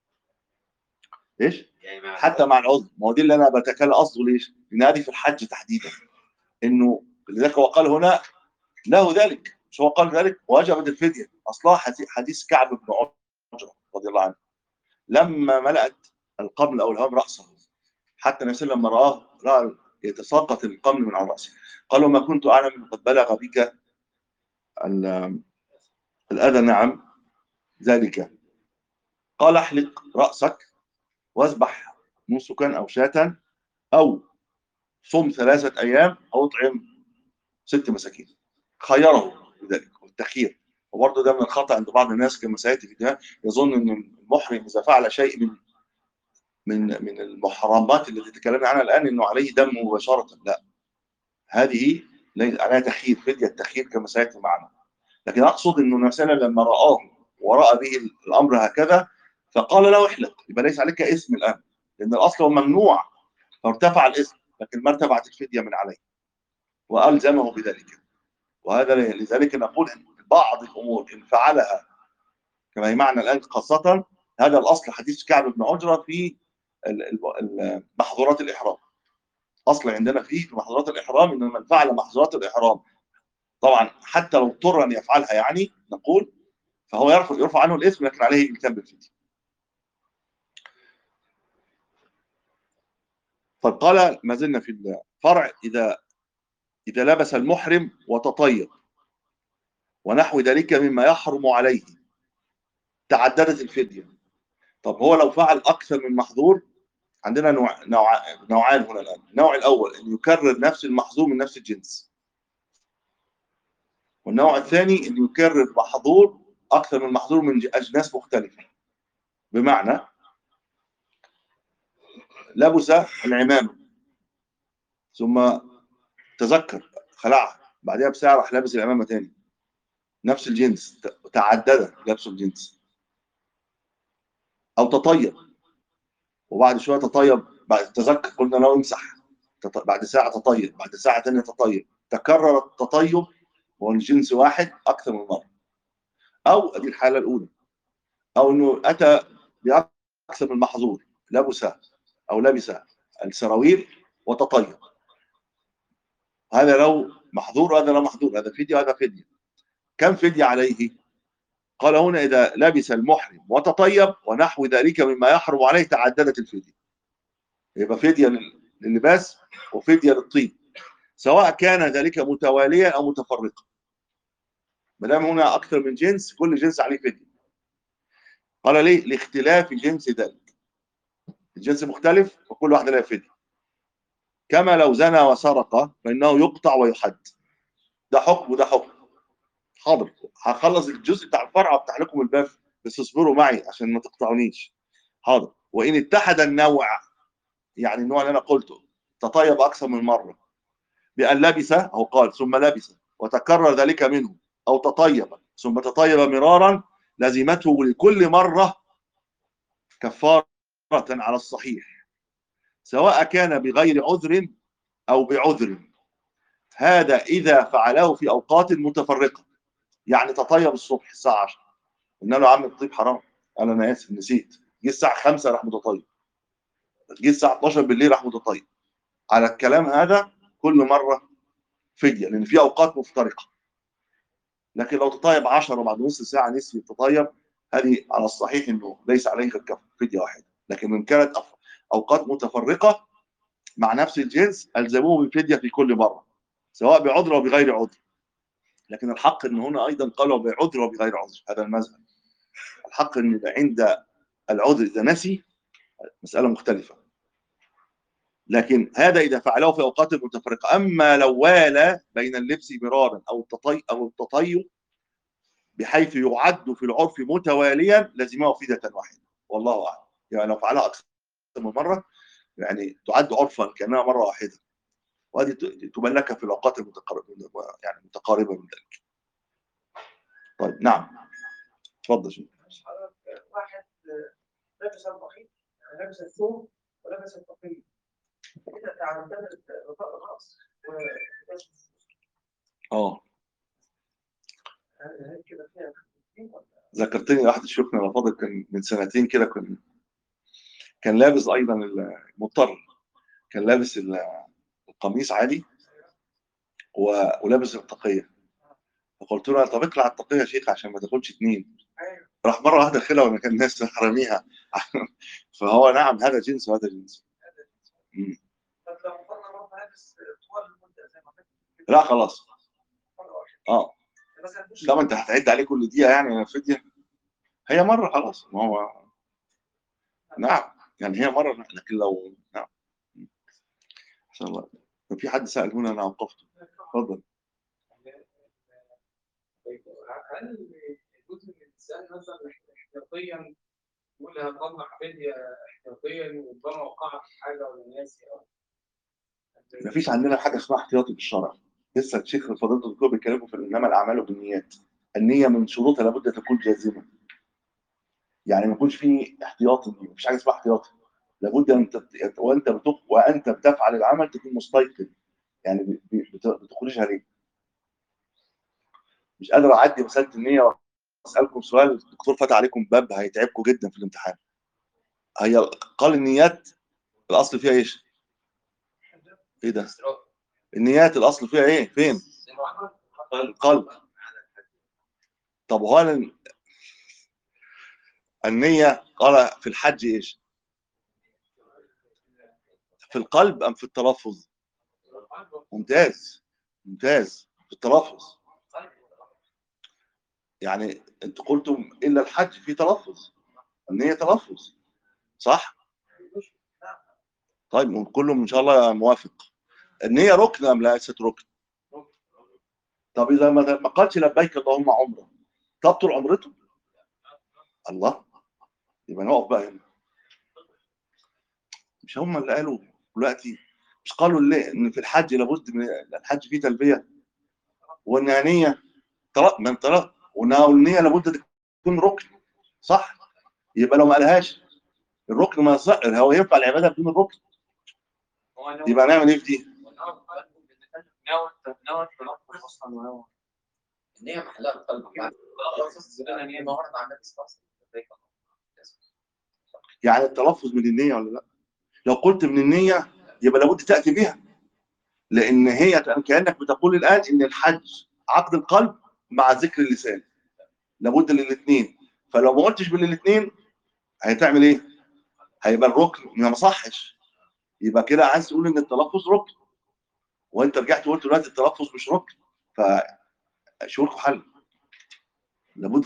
ايش؟ يعني مع حتى مع العذر، ما هو دي اللي انا بتكلم قصده ليش؟ لان هذه في الحج تحديدا، انه لذلك هو قال هنا له ذلك، مش هو قال ذلك وجبت الفدية. اصلا حديث كعب بن عجرة رضي الله عنه لما ملأت القمل او الهام رأسه، حتى النبي صلى الله عليه وسلم لما رآه رأى يتساقط القمل من على رأسه قال ما كنت اعلم قد بلغ بك الأذى، نعم ذلك. قال احلق رأسك واذبح نسكا او شاة او صم ثلاثة أيام أو اطعم ست مساكين، خيره بذلك والتخيير. وبرضه ده من الخطأ عند بعض الناس كما سيأتي في ده، يظن أن المحرم إذا فعل شيء من من من المحرمات التي تكلمنا عنها الآن أنه عليه دم مباشرة، لا، هذه عليها تخيير، فدية التخيير كما سيأتي معنا. لكن أقصد أنه مثلا لما رآه ورأى به الأمر هكذا فقال له احلق، يبقى ليس عليك اسم الآن، لأن الأصل هو ممنوع فارتفع الاسم، لكن ما ارتفعت الفدية من عليه وألزمه بذلك. وهذا لذلك نقول ان بعض الامور ان فعلها كما هي معنا الان خاصه، هذا الاصل حديث كعب بن عجره في محظورات الاحرام. اصل عندنا فيه في محظورات الاحرام ان من فعل محظورات الاحرام طبعا حتى لو اضطر ان يفعلها يعني نقول فهو يرفع يرفع عنه الاثم، لكن عليه التزام بالفدية. فقال ما زلنا في الفرع اذا اذا لبس المحرم وتطيب ونحو ذلك مما يحرم عليه تعددت الفدية. طب هو لو فعل اكثر من محظور، عندنا نوع نوع نوعان هنا الآن. النوع الأول أن يكرر نفس المحظور من نفس الجنس، والنوع الثاني أن يكرر محظور أكثر من محظور من أجناس مختلفة. بمعنى لبس العمامة ثم تذكر خلعها، بعدها بساعة راح لابس العمامة تاني نفس الجنس، تعدد لبس الجنس. أو تطيب وبعد شوية تطيب، بعد تذكر قلنا له امسح، بعد ساعة تطيب، بعد ساعة ثانيه تطيب، تكرر التطيب هو الجنس واحد اكثر من مره، او دي الحاله الاولى، او انه اتى باكثر من محظور، لبس او لبس السراويل وتطيب. هذا لو محظور وهذا لو محظور، هذا فدية وهذا فدية. كم فدية عليه؟ قال هنا إذا لبس المحرم وتطيب ونحو ذلك مما يحرم عليه تعددت الفدية. يبقى فدية لللباس وفدية للطيب، سواء كان ذلك متواليا أو متفرقا. ما دام هنا أكثر من جنس، كل جنس عليه فدية. قال ليه؟ لاختلاف جنس ذلك. الجنس مختلف وكل واحدة لها فدية. كما لو زنى وسرق فإنه يقطع ويحد. ده حكم وده حكم. حاضر، هخلص الجزء بتاع الفرع وافتح لكم الباب، بس اصبروا معي عشان ما تقطعونيش. حاضر. وان اتحد النوع، يعني النوع اللي انا قلته تطيب اكثر من مره، بان لبس او قال ثم لبس وتكرر ذلك منه، او تطيب ثم تطيب مرارا، لزمته لكل مره كفاره على الصحيح، سواء كان بغير عذر او بعذر. هذا اذا فعله في اوقات متفرقه. يعني تطيب الصبح الساعه عشرة، قلنا له يا عم الطيب حرام، قال انا اسف نسيت، جه الساعه خمسة راح متطيب، جه الساعه اتناشر بالليل راح متطيب. على الكلام هذا كل مره فديه، لان في اوقات مفترقه. لكن لو تطيب عشرة وبعد نص ساعه نسي تطيب، هذه على الصحيح انه ليس عليه غير فديه واحده. لكن ان كانت اوقات متفرقه مع نفس الجنس الزموه بفديه في كل مره، سواء بعذر او بغير عذر. لكن الحق ان هنا ايضا قالوا بعذر وبغير عذر، هذا المذهب. الحق ان عند العذر اذا نسي مساله مختلفه، لكن هذا اذا فعله في اوقات متفرقه. اما لو والى بين اللبس مرارا او التطي او التطيب بحيث يعد في العرف متواليا، لزمه فدية واحده، والله اعلم. يعني لو فعلها اكثر من مره يعني تعد عرفا كانها مره واحده، وهذه تبان لك في الاوقات المتقاربه، يعني متقاربه من ذلك. طيب نعم، تفضل. شو واحد لابس البخيل، لابس الثوب ولابس التقي، كده تعددت غطاء الراس اه هل كده فيها؟ ذكرتني واحد شيوخنا الافاضل كان من سنتين كده، كان كان لابس ايضا المضطر، كان لابس القميص عادي ولابس التقيه. فقلت له طب اقلع التقيه يا شيخ عشان ما تاخدش اتنين. راح مره واحده خلع وما كان الناس حراميها. فهو نعم هذا جنس وهذا جنس. مم. لا خلاص. اه طب انت هتعد عليه كل دقيقه يعني فديه؟ هي مره خلاص. ما هو نعم يعني هي مره، لكن لو نعم ان شاء الله. في حد سأل هنا انا وقفت. اتفضل. هل يجوز للانسان مثلا احتياطيا يقول هطلع فدية احتياطيا وربما وقع في حاجه ولا ناسي او مفيش عندنا حاجه اسمها احتياطي بالشرع. لسه الشيخ فضيله الدكتور بيتكلموا في انما الاعمال بالنيات. النيه من شروطها لابد ان تكون جازمه. يعني ما يكونش فيه احتياطي، مفيش حاجه اسمها احتياطي. لابد ان تت... وانت بتخ... وانت بتفعل العمل تكون مستيقظ، يعني بت... بتخرجها ليه. مش قادر اعدي مساله النيه واسالكم سؤال، الدكتور فتح عليكم باب هيتعبكم جدا في الامتحان. هي قال النيات الاصل فيها ايش؟ ايه ده؟ النيات الاصل فيها ايه؟ فين؟ القلب. طب هو النية قال في الحج ايش؟ في القلب ام في التلفظ؟ ممتاز ممتاز، في التلفظ. يعني انت قلتم الا الحج في تلفظ، النية تلفظ صح؟ طيب كله ان شاء الله موافق. النية ركن ام ليست ركن؟ طب اذا ما قالش لبيك اللهم عمره تبطل عمرته؟ الله، يبقى نقف بقى هنا. مش هم اللي قالوا دلوقتي؟ مش قالوا ليه ان في الحج لابد من الحج فيه تلبيه وانها نيه؟ طلق من طلق، وانها النيه لابد تكون ركن صح؟ يبقى لو ما قالهاش الركن ما يصح، هو ينفع العباده بدون الركن؟ يبقى نعمل ايه في دي؟ النية محلها القلب. ما ورد عن النبي صلى الله عليه وسلم. يعني التلفظ من النية ولا لا؟ لو قلت من النية يبقى لابد تأتي بها، لأن هي كأنك بتقول الآن إن الحج عقد القلب مع ذكر اللسان، لابد للاثنين. فلو ما قلتش بالاثنين هتعمل إيه؟ هيبقى الركن ما صحش، يبقى كده عايز تقول إن التلفظ ركن، وأنت رجعت وقلت دلوقتي التلفظ مش ركن، فشو لكم حل؟ لابد.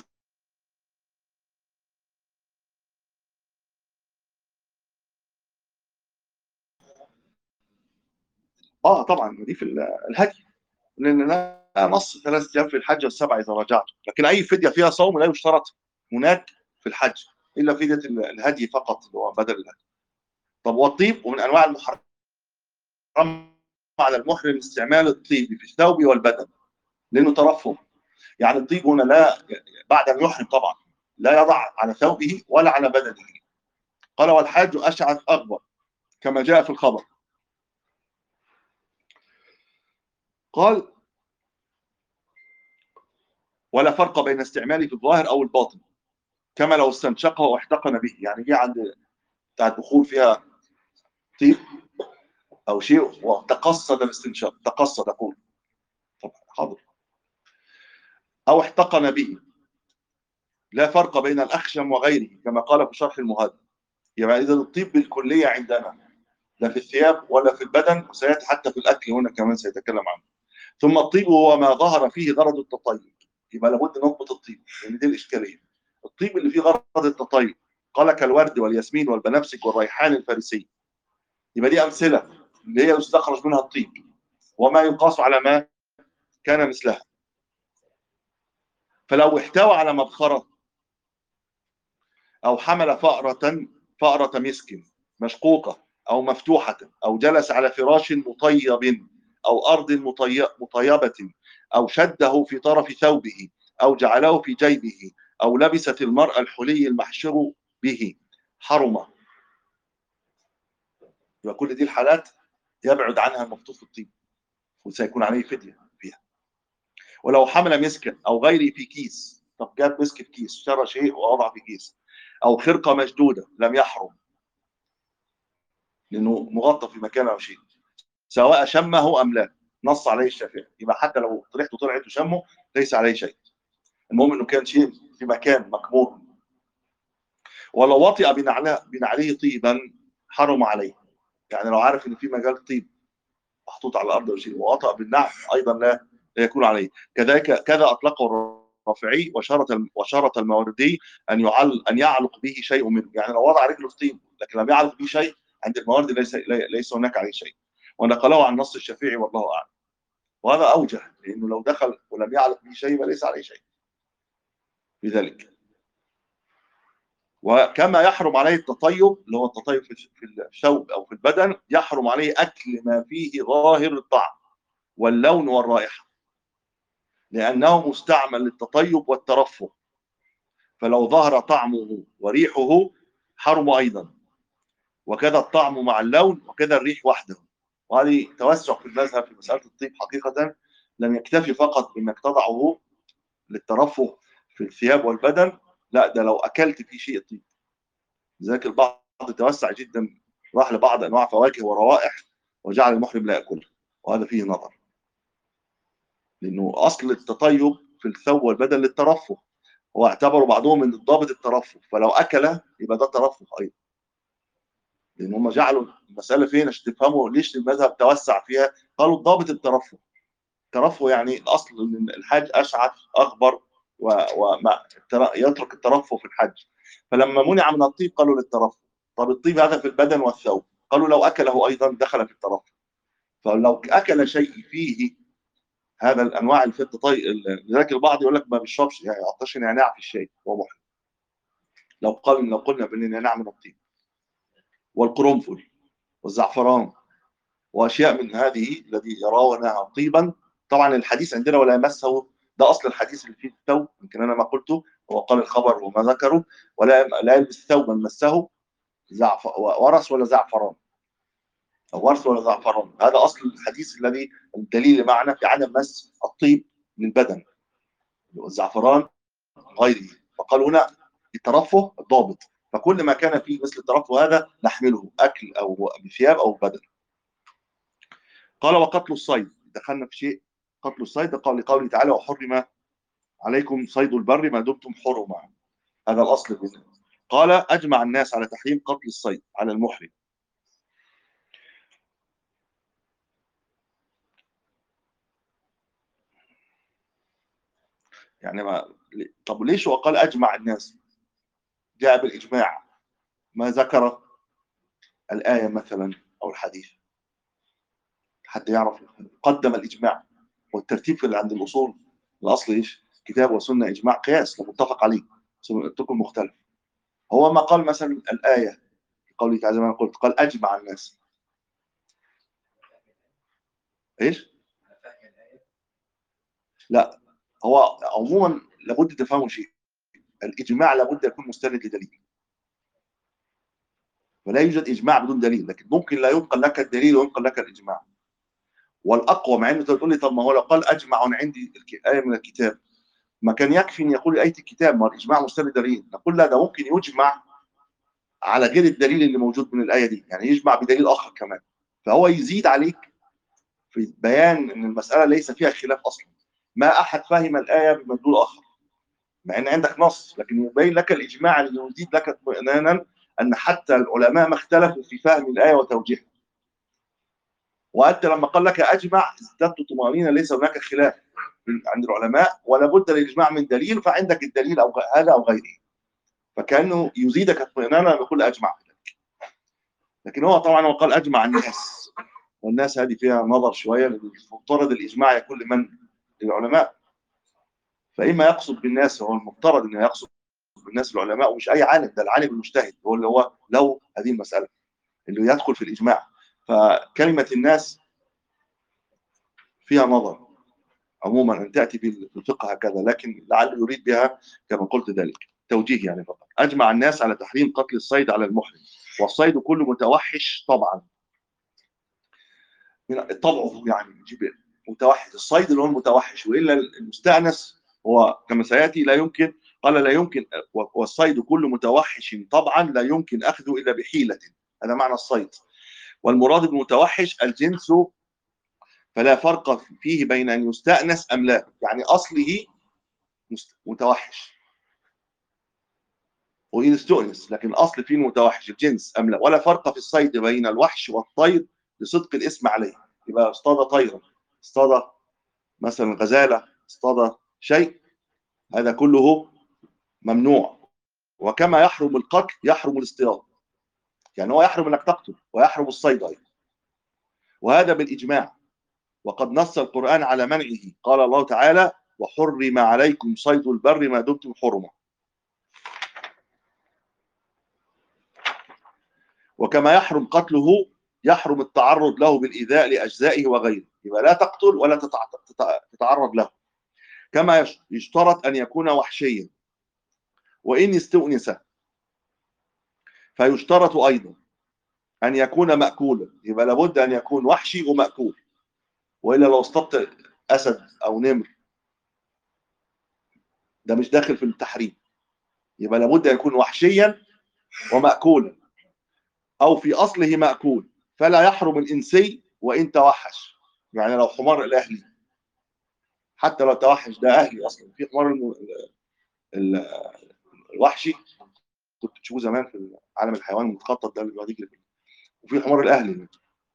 اه طبعا دي في الهدي، لان لا نص ثلاث ايام في الحج والسبع اذا رجعت، لكن اي فديه فيها صوم لا يشترط هناك في الحج الا فديه الهدي فقط اللي هو بدل الهدي. طب والطيب ومن انواع المحرم على المحرم استعمال الطيب في الثوب والبدن لانه ترفه. يعني الطيب هنا لا بعد ان يحرم طبعا لا يضع على ثوبه ولا على بدنه. قال والحاج اشعث اغبر كما جاء في الخبر. قال ولا فرق بين استعماله في الظاهر او الباطن كما لو استنشقه واحتقن به، يعني جه عند بتاع الدخول فيها طيب او شيء وتقصد الاستنشاق، تقصد اقول طبعا حاضر، او احتقن به. لا فرق بين الاخشم وغيره كما قال في شرح المهذب. يبقى اذا الطيب بالكليه عندنا لا في الثياب ولا في البدن، وسياتي حتى في الاكل هنا كمان سيتكلم عنه. ثم الطيب هو ما ظهر فيه غرض التطيب، يبقى لابد نضبط الطيب لان دي الاشكاليه. الطيب اللي فيه غرض التطيب قال كالورد والياسمين والبنفسج والريحان الفارسي، يبقى دي امثله اللي هي يستخرج منها الطيب وما يقاس على ما كان مثلها. فلو احتوى على مبخرة أو حمل فأرة فأرة مسك مشقوقة أو مفتوحة أو جلس على فراش مطيب أو أرض مطيبة أو شده في طرف ثوبه أو جعله في جيبه أو لبست المرأة الحلي المحشر به حرم. يبقى كل دي الحالات يبعد عنها المفتوح في الطيب وسيكون عليه فدية فيها. ولو حمل مسكا أو غيره في كيس، طب جاب مسك في كيس، اشترى شيء ووضع في كيس، أو خرقة مشدودة لم يحرم لأنه مغطى في مكان أو شيء سواء شمه أم لا، نص عليه الشافعي. يبقى حتى لو ريحته طلعت وشمه ليس عليه شيء، المهم إنه كان شيء في مكان مكمور. ولو وطئ بنعله بنعليه طيبا حرم عليه، يعني لو عارف إن في مجال طيب محطوط على الأرض أو شيء ووطأ بالنعل أيضا لا لا يكون عليه. كذلك كذا أطلقه الرافعي وشرط وشرط الماوردي ان يعل ان يعلق به شيء منه، يعني لو وضع رجله في طين لكن لم يعلق به شيء عند الماوردي ليس ليس هناك عليه شيء، ونقله عن نص الشافعي والله اعلم. وهذا اوجه لانه لو دخل ولم يعلق به شيء فليس عليه شيء بذلك. وكما يحرم عليه التطيب اللي هو التطيب في الثوب او في البدن، يحرم عليه اكل ما فيه ظاهر الطعم واللون والرائحه لانه مستعمل للتطيب والترفه، فلو ظهر طعمه وريحه حرم أيضا، وكذا الطعم مع اللون وكذا الريح وحده. وهذه توسع في المذهب في مسألة الطيب حقيقة، لم يكتفي فقط بأنك تضعه للترفه في الثياب والبدن، لا ده لو أكلت فيه شيء طيب. لذلك البعض توسع جدا، راح لبعض أنواع فواكه وروائح وجعل المحرم لا يأكلها، وهذا فيه نظر، لأنه أصل التطيب في الثوب والبدن للترفه، واعتبروا بعضهم ان الضابط الترفه، فلو اكل يبقى ده ترفه ايضا، لان هم جعلوا المساله فين عشان تفهموا ليش المذهب توسع فيها. قالوا الضابط الترفه، الترفه يعني الاصل ان الحاج اشعث اغبر وما يترك الترفه في الحج، فلما منع من الطيب قالوا للترفه. طب الطيب هذا في البدن والثوب، قالوا لو اكله ايضا دخل في الترفه. فلو اكل شيء فيه هذا الانواع اللي في التطيب، لذلك البعض يقول لك ما بيشربش يعني يعطش نعناع في الشاي هو محرم. لو قال لو قلنا بالنعناع من الطيب والقرنفل والزعفران واشياء من هذه الذي يرونها طيبا، طبعا الحديث عندنا ولا يمسه، ده اصل الحديث اللي فيه الثوب، يمكن انا ما قلته هو قال الخبر وما ذكره، ولا لا يلبس ثوبا مسه زعف ورس ولا زعفران او ورس ولا زعفران. هذا اصل الحديث الذي الدليل معنا في عدم مس الطيب للبدن. الزعفران غيره. فقال هنا الترفه الضابط، فكل ما كان فيه مثل الترفه هذا نحمله أكل أو بثياب أو بدن. قال وقتل الصيد، دخلنا في شيء قتل الصيد، قال لقوله تعالى وحرم عليكم صيد البر ما دمتم حرما، هذا الأصل بالنسبة. قال أجمع الناس على تحريم قتل الصيد على المحرم. يعني ما طب ليش وقال أجمع الناس؟ جاء بالإجماع، ما ذكر الآية مثلا أو الحديث، حد يعرف؟ قدم الإجماع والترتيب في عند الأصول الأصل إيش؟ كتاب وسنة إجماع قياس متفق عليه تكون مختلف. هو ما قال مثلا الآية قوله تعالى زي ما قلت قال أجمع الناس إيش؟ لا، هو عموما لابد تفهموا شيء، الإجماع لابد يكون مستند لدليل، ولا يوجد إجماع بدون دليل، لكن ممكن لا ينقل لك الدليل وينقل لك الإجماع. والأقوى مع أنه تقول لي طب ما هو لو قال أجمع عندي آية من الكتاب ما كان يكفي أن يقول آية الكتاب، ما الإجماع مستند دليل. نقول لا، ده ممكن يجمع على غير الدليل اللي موجود من الآية دي، يعني يجمع بدليل آخر كمان، فهو يزيد عليك في بيان أن المسألة ليس فيها خلاف أصلا، ما أحد فهم الآية بمدلول آخر مع أن عندك نص، لكن يبين لك الإجماع اللي يزيد لك اطمئنانا أن حتى العلماء ما اختلفوا في فهم الآية وتوجيهها. وأنت لما قال لك أجمع ازددت طمأنينة، ليس هناك خلاف عند العلماء ولا بد للإجماع من دليل، فعندك الدليل أو هذا أو غيره، فكأنه يزيدك اطمئنانا لما يقول أجمع. لكن هو طبعا هو قال أجمع الناس، والناس هذه فيها نظر شوية، لأن المفترض الإجماع يكون لمن؟ للعلماء. فإما يقصد بالناس، هو المفترض أنه يقصد بالناس العلماء ومش أي عالم، ده العالم المجتهد هو اللي هو له هذه المسألة اللي يدخل في الإجماع. فكلمة الناس فيها نظر عموما أن تأتي بالفقه هكذا، لكن لعله يريد بها كما قلت ذلك توجيه يعني فقط. أجمع الناس على تحريم قتل الصيد على المحرم، والصيد كل متوحش طبعا، من طبعه يعني يجيب متوحش، الصيد اللي هو المتوحش، وإلا المستأنس هو كما سيأتي لا يمكن، قال لا يمكن، والصيد كل متوحش طبعا لا يمكن أخذه إلا بحيلة، هذا معنى الصيد. والمراد بالمتوحش الجنس، فلا فرق فيه بين أن يستأنس أم لا، يعني أصله متوحش وإن استؤنس، لكن الأصل فيه متوحش الجنس أم لا، ولا فرق في الصيد بين الوحش والطير لصدق الاسم عليه. يبقى اصطاد طيرا، اصطاد مثلا غزالة، اصطاد شيء، هذا كله ممنوع. وكما يحرم القتل يحرم الاصطياد، يعني هو يحرم انك تقتل ويحرم الصيد ايضا، وهذا بالاجماع. وقد نص القرآن على منعه، قال الله تعالى وحرم عليكم صيد البر ما دمتم حرما. وكما يحرم قتله يحرم التعرض له بالإيذاء لأجزائه وغيره، يبقى لا تقتل ولا تتعرض له. كما يشترط أن يكون وحشيا، وإن استؤنس فيشترط أيضا أن يكون مأكولا، يبقى لابد أن يكون وحشي ومأكول، وإلا لو اصطدت أسد أو نمر ده مش داخل في التحريم، يبقى لابد أن يكون وحشيا ومأكولا، أو في أصله مأكول، فلا يحرم الإنسي وإن توحش. يعني لو حمار الأهلي حتى لو توحش ده أهلي أصلا، في حمار الم... ال... الوحشي كنت تشوفوه زمان في عالم الحيوان المتخطط ده اللي بيقعد يجري، وفي حمار الأهلي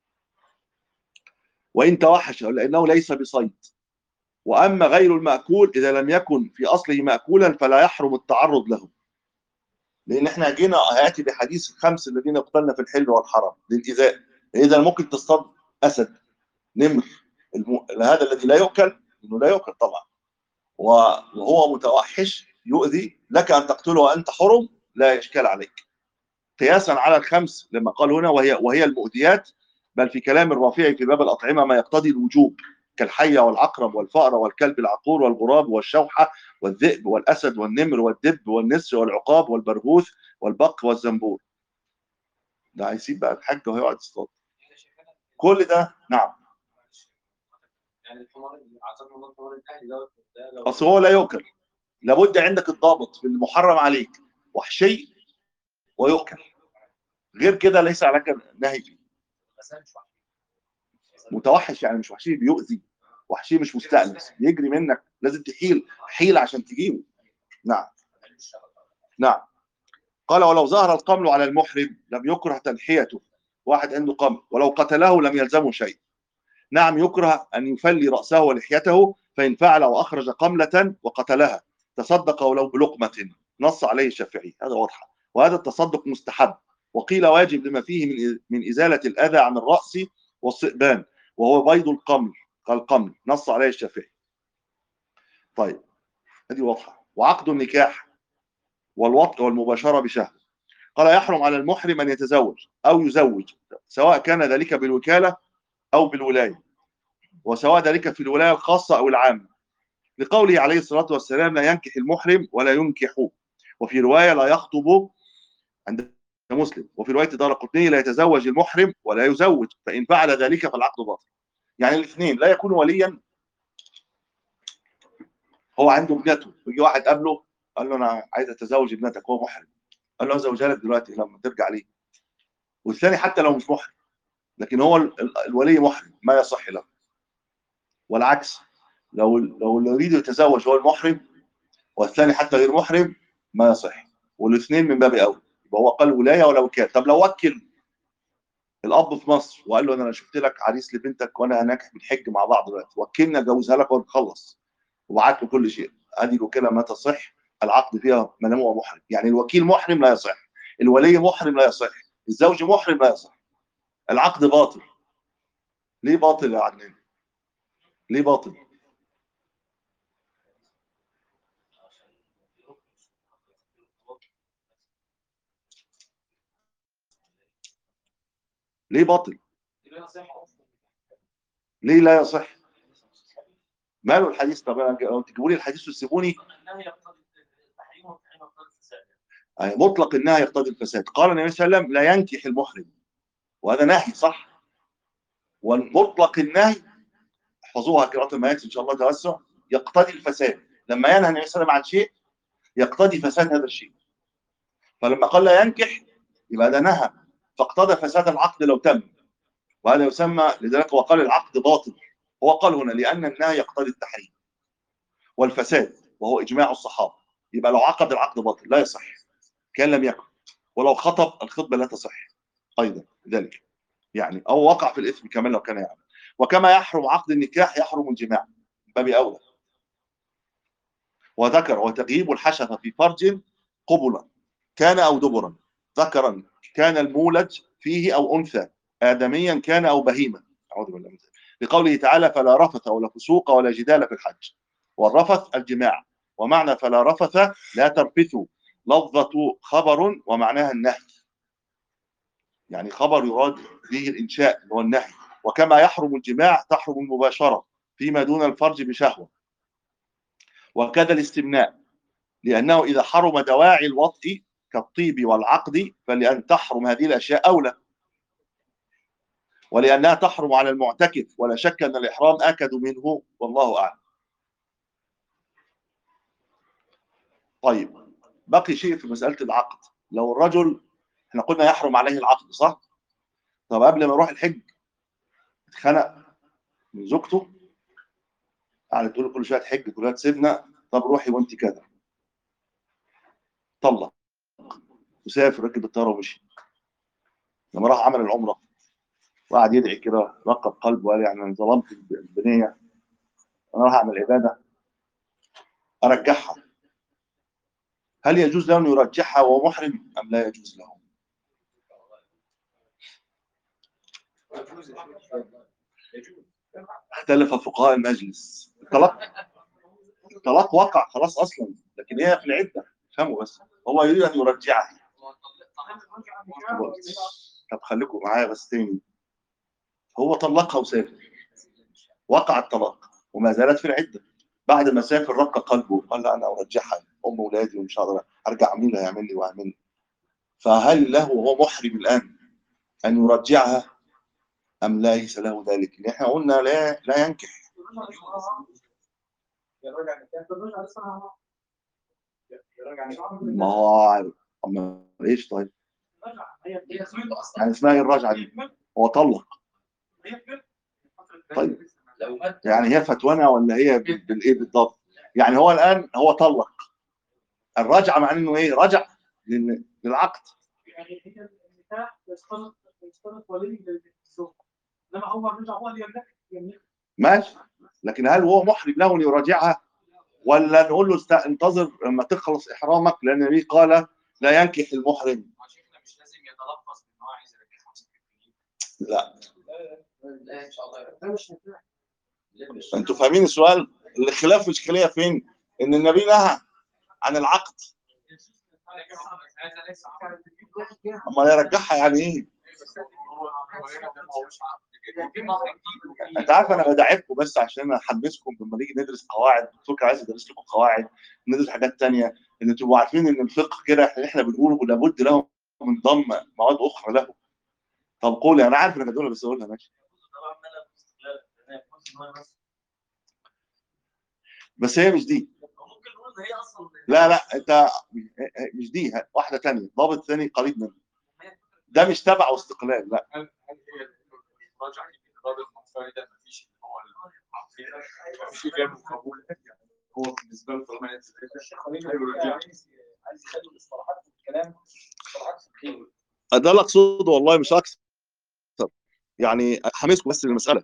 وإن توحش لأنه ليس بصيد. وأما غير المأكول إذا لم يكن في أصله مأكولا فلا يحرم التعرض له، لأن احنا جينا هيأتي بحديث الخمس الذين يقتلن في الحل والحرم للإيذاء، إذا ممكن تصطاد أسد، نمر، الم... هذا الذي لا يؤكل إنه لا يؤكل طبعا، وهو متوحش يؤذي، لك أن تقتله وأنت حرم لا إشكال عليك، قياسا على الخمس لما قال هنا وهي وهي المؤذيات. بل في كلام الرافعي في باب الأطعمة ما يقتضي الوجوب، كالحية والعقرب والفأر والكلب العقور والغراب والشوحة والذئب والأسد والنمر والدب والنسر والعقاب والبرغوث والبق والزنبور. ده هيسيب بقى الحاج وهيقعد يصطاد كل ده. نعم. يعني الحمار اللي عشان الله الحمار الاهلي دوت ده لو اصل هو لا يؤكل، لابد عندك الضابط في المحرم عليك، وحشي ويؤكل، غير كده ليس عليك نهي فيه. بس انا مش وحش. متوحش يعني مش وحشي، بيؤذي، وحشي مش مستأنس، بيجري منك، لازم تحيل حيل عشان تجيبه. نعم نعم. قال ولو ظهر القمل على المحرم لم يكره تنحيته، واحد عنده قمل ولو قتله لم يلزمه شيء. نعم يكره أن يفلي رأسه ولحيته، فإن فعل وأخرج قملة وقتلها تصدق ولو بلقمة، نص عليه الشافعي، هذا واضحة. وهذا التصدق مستحب، وقيل واجب لما فيه من من إزالة الأذى عن الرأس والصئبان، وهو بيض القمل كالقمل، نص عليه الشافعي. طيب هذه واضحة. وعقد النكاح والوطء والمباشرة بشهوة. قال يحرم على المحرم أن يتزوج أو يزوج، سواء كان ذلك بالوكالة أو بالولاية، وسواء ذلك في الولاية الخاصة أو العامة، لقوله عليه الصلاة والسلام لا ينكح المحرم ولا ينكح. وفي رواية لا يخطب عند مسلم. وفي رواية دارقطني لا يتزوج المحرم ولا يزوج، فإن فعل ذلك فالعقد باطل. يعني الاثنين لا يكون وليا، هو عنده ابنته ويجي واحد قبله قال له أنا عايز أتزوج ابنتك، هو محرم، قال له أزوجها لك دلوقتي لما ترجع ليه. والثاني حتى لو مش محرم لكن هو الولي محرم ما يصح له. والعكس، لو لو اللي يريد يتزوج هو المحرم والثاني حتى غير محرم ما يصح، والاثنين من باب اولى. يبقى هو قال ولايه ولا وكاله. طب لو وكل الاب في مصر وقال له انا شفت لك عريس لبنتك وانا هناك بنحج مع بعض دلوقتي، وكلنا اجوزها لك ونخلص، وبعت له كل شيء، هذه الوكاله ما تصح، العقد فيها ما دام هو محرم. يعني الوكيل محرم لا يصح، الولي محرم لا يصح، الزوج محرم لا يصح، العقد باطل. ليه باطل يا عدنان؟ ليه باطل؟ ليه باطل؟ ليه لا يصح؟ ماله الحديث؟ طب انا تجيبوا لي الحديث وتسيبوني. يعني مطلق النهي يقتضي الفساد. قال النبي صلى الله عليه وسلم لا ينكح المحرم، وهذا نهي صح. والمطلق النهي احفظوها قراءة ما ياتي ان شاء الله توسع، يقتضي الفساد. لما ينهى النبي صلى الله عليه وسلم عن شيء يقتضي فساد هذا الشيء. فلما قال لا ينكح يبقى ده نهى، فاقتضى فساد العقد لو تم، وهذا يسمى، لذلك وقال العقد باطل. هو قال هنا لان النهي يقتضي التحريم والفساد، وهو اجماع الصحابه. يبقى لو عقد العقد باطل لا يصح، كان لم يكن. ولو خطب الخطبه لا تصح ايضا ذلك، يعني او وقع في الاثم كمان لو كان يعلم. وكما يحرم عقد النكاح يحرم الجماع باب اولى. وذكر وتغييب الحشفه في فرج قبلا كان او دبرا، ذكرا كان المولج فيه او انثى، ادميا كان او بهيمه، اعوذ بالله من ذلك، لقوله تعالى فلا رفث ولا فسوق ولا جدال في الحج. والرفث الجماع، ومعنى فلا رفث لا ترفثوا لفظة خبر ومعناها النهي، يعني خبر يراد به الإنشاء اللي هو النهي. وكما يحرم الجماع تحرم المباشرة فيما دون الفرج بشهوة، وكذا الاستمناء، لأنه إذا حرم دواعي الوطء كالطيب والعقد فلأن تحرم هذه الأشياء أولى، ولأنها تحرم على المعتكف، ولا شك أن الإحرام أكد منه، والله أعلم. طيب بقي شيء في مسألة العقد. لو الرجل، احنا قلنا يحرم عليه العقد صح؟ طب قبل ما يروح الحج اتخنق من زوجته، قعدت تقول كل شويه تحج كل شويه تسيبنا، طب روحي وانت كذا، طلق وسافر ركب الطياره ومشي. لما راح عمل العمره وقعد يدعي كده، رقب قلبه وقال يعني انا ظلمت البنيه، انا راح اعمل عباده ارجعها، هل يجوز له ان يرجعها وهو محرم ام لا يجوز له؟ اختلف فقهاء المجلس. الطلاق الطلاق وقع خلاص اصلا، لكن هي في العده، فهموا بس، هو يريد ان يرجعها. طب خليكم معايا بس تاني، هو طلقها وسافر، وقع الطلاق وما زالت في العده، بعد ما سافر رق قلبه قال لا انا ارجعها، ام اولادي ومش هقدر ارجع، مين اللي هيعمل لي واعمل لي؟ فهل له وهو محرم الان ان يرجعها ام ليس له ذلك؟ احنا قلنا لا لا ينكح، ما هو أما ايش طيب؟ يعني اسمها ايه الرجعه دي؟ هو طلق. طيب يعني هي فتوانة ولا هي بالايه بالضبط؟ يعني هو الان هو طلق. الرجعه مع انه ايه؟ رجع لل- للعقد. يعني هي النكاح يشترط يشترط ولي للزوج، انما هو الرجعه هو اللي يملك يملك. ماشي، لكن هل هو محرم له ان يراجعها ولا نقول له است- انتظر لما تخلص احرامك، لان النبي قال لا ينكح المحرم. مش لازم يتلفظ ان هو عايز يرجعها. لا لا ان شاء الله. ده مش نكاح. انتوا فاهمين السؤال؟ الخلاف الاشكاليه فين؟ ان النبي نهى عن العقد، اما يرجعها يعني ايه؟ انت عارف انا بدعبكم بس عشان احمسكم لما نيجي ندرس قواعد. الدكتور عايز يدرس لكم قواعد، ندرس حاجات ثانيه، ان تبقوا عارفين ان الفقه كده احنا احنا بنقوله لابد له من ضم مواد اخرى له. طب قولي، انا عارف انك هتقولها بس قولها ماشي. بس هي مش دي. ممكن نقول ان هي اصلا لا لا انت مش دي، واحده ثانيه، ضابط ثاني قريب منه. ده مش تبع واستقلال، لا. هل هل هي الراجع للإرادة المنفردة مفيش اللي هو مفيش إجابة وقبول، يعني هو بالنسبة له طالما هي عايز يخلي الاصطلاحات في الكلام اصطلاحات فقهيه. ده اللي اقصده والله مش اكثر، يعني حمسكم بس للمساله.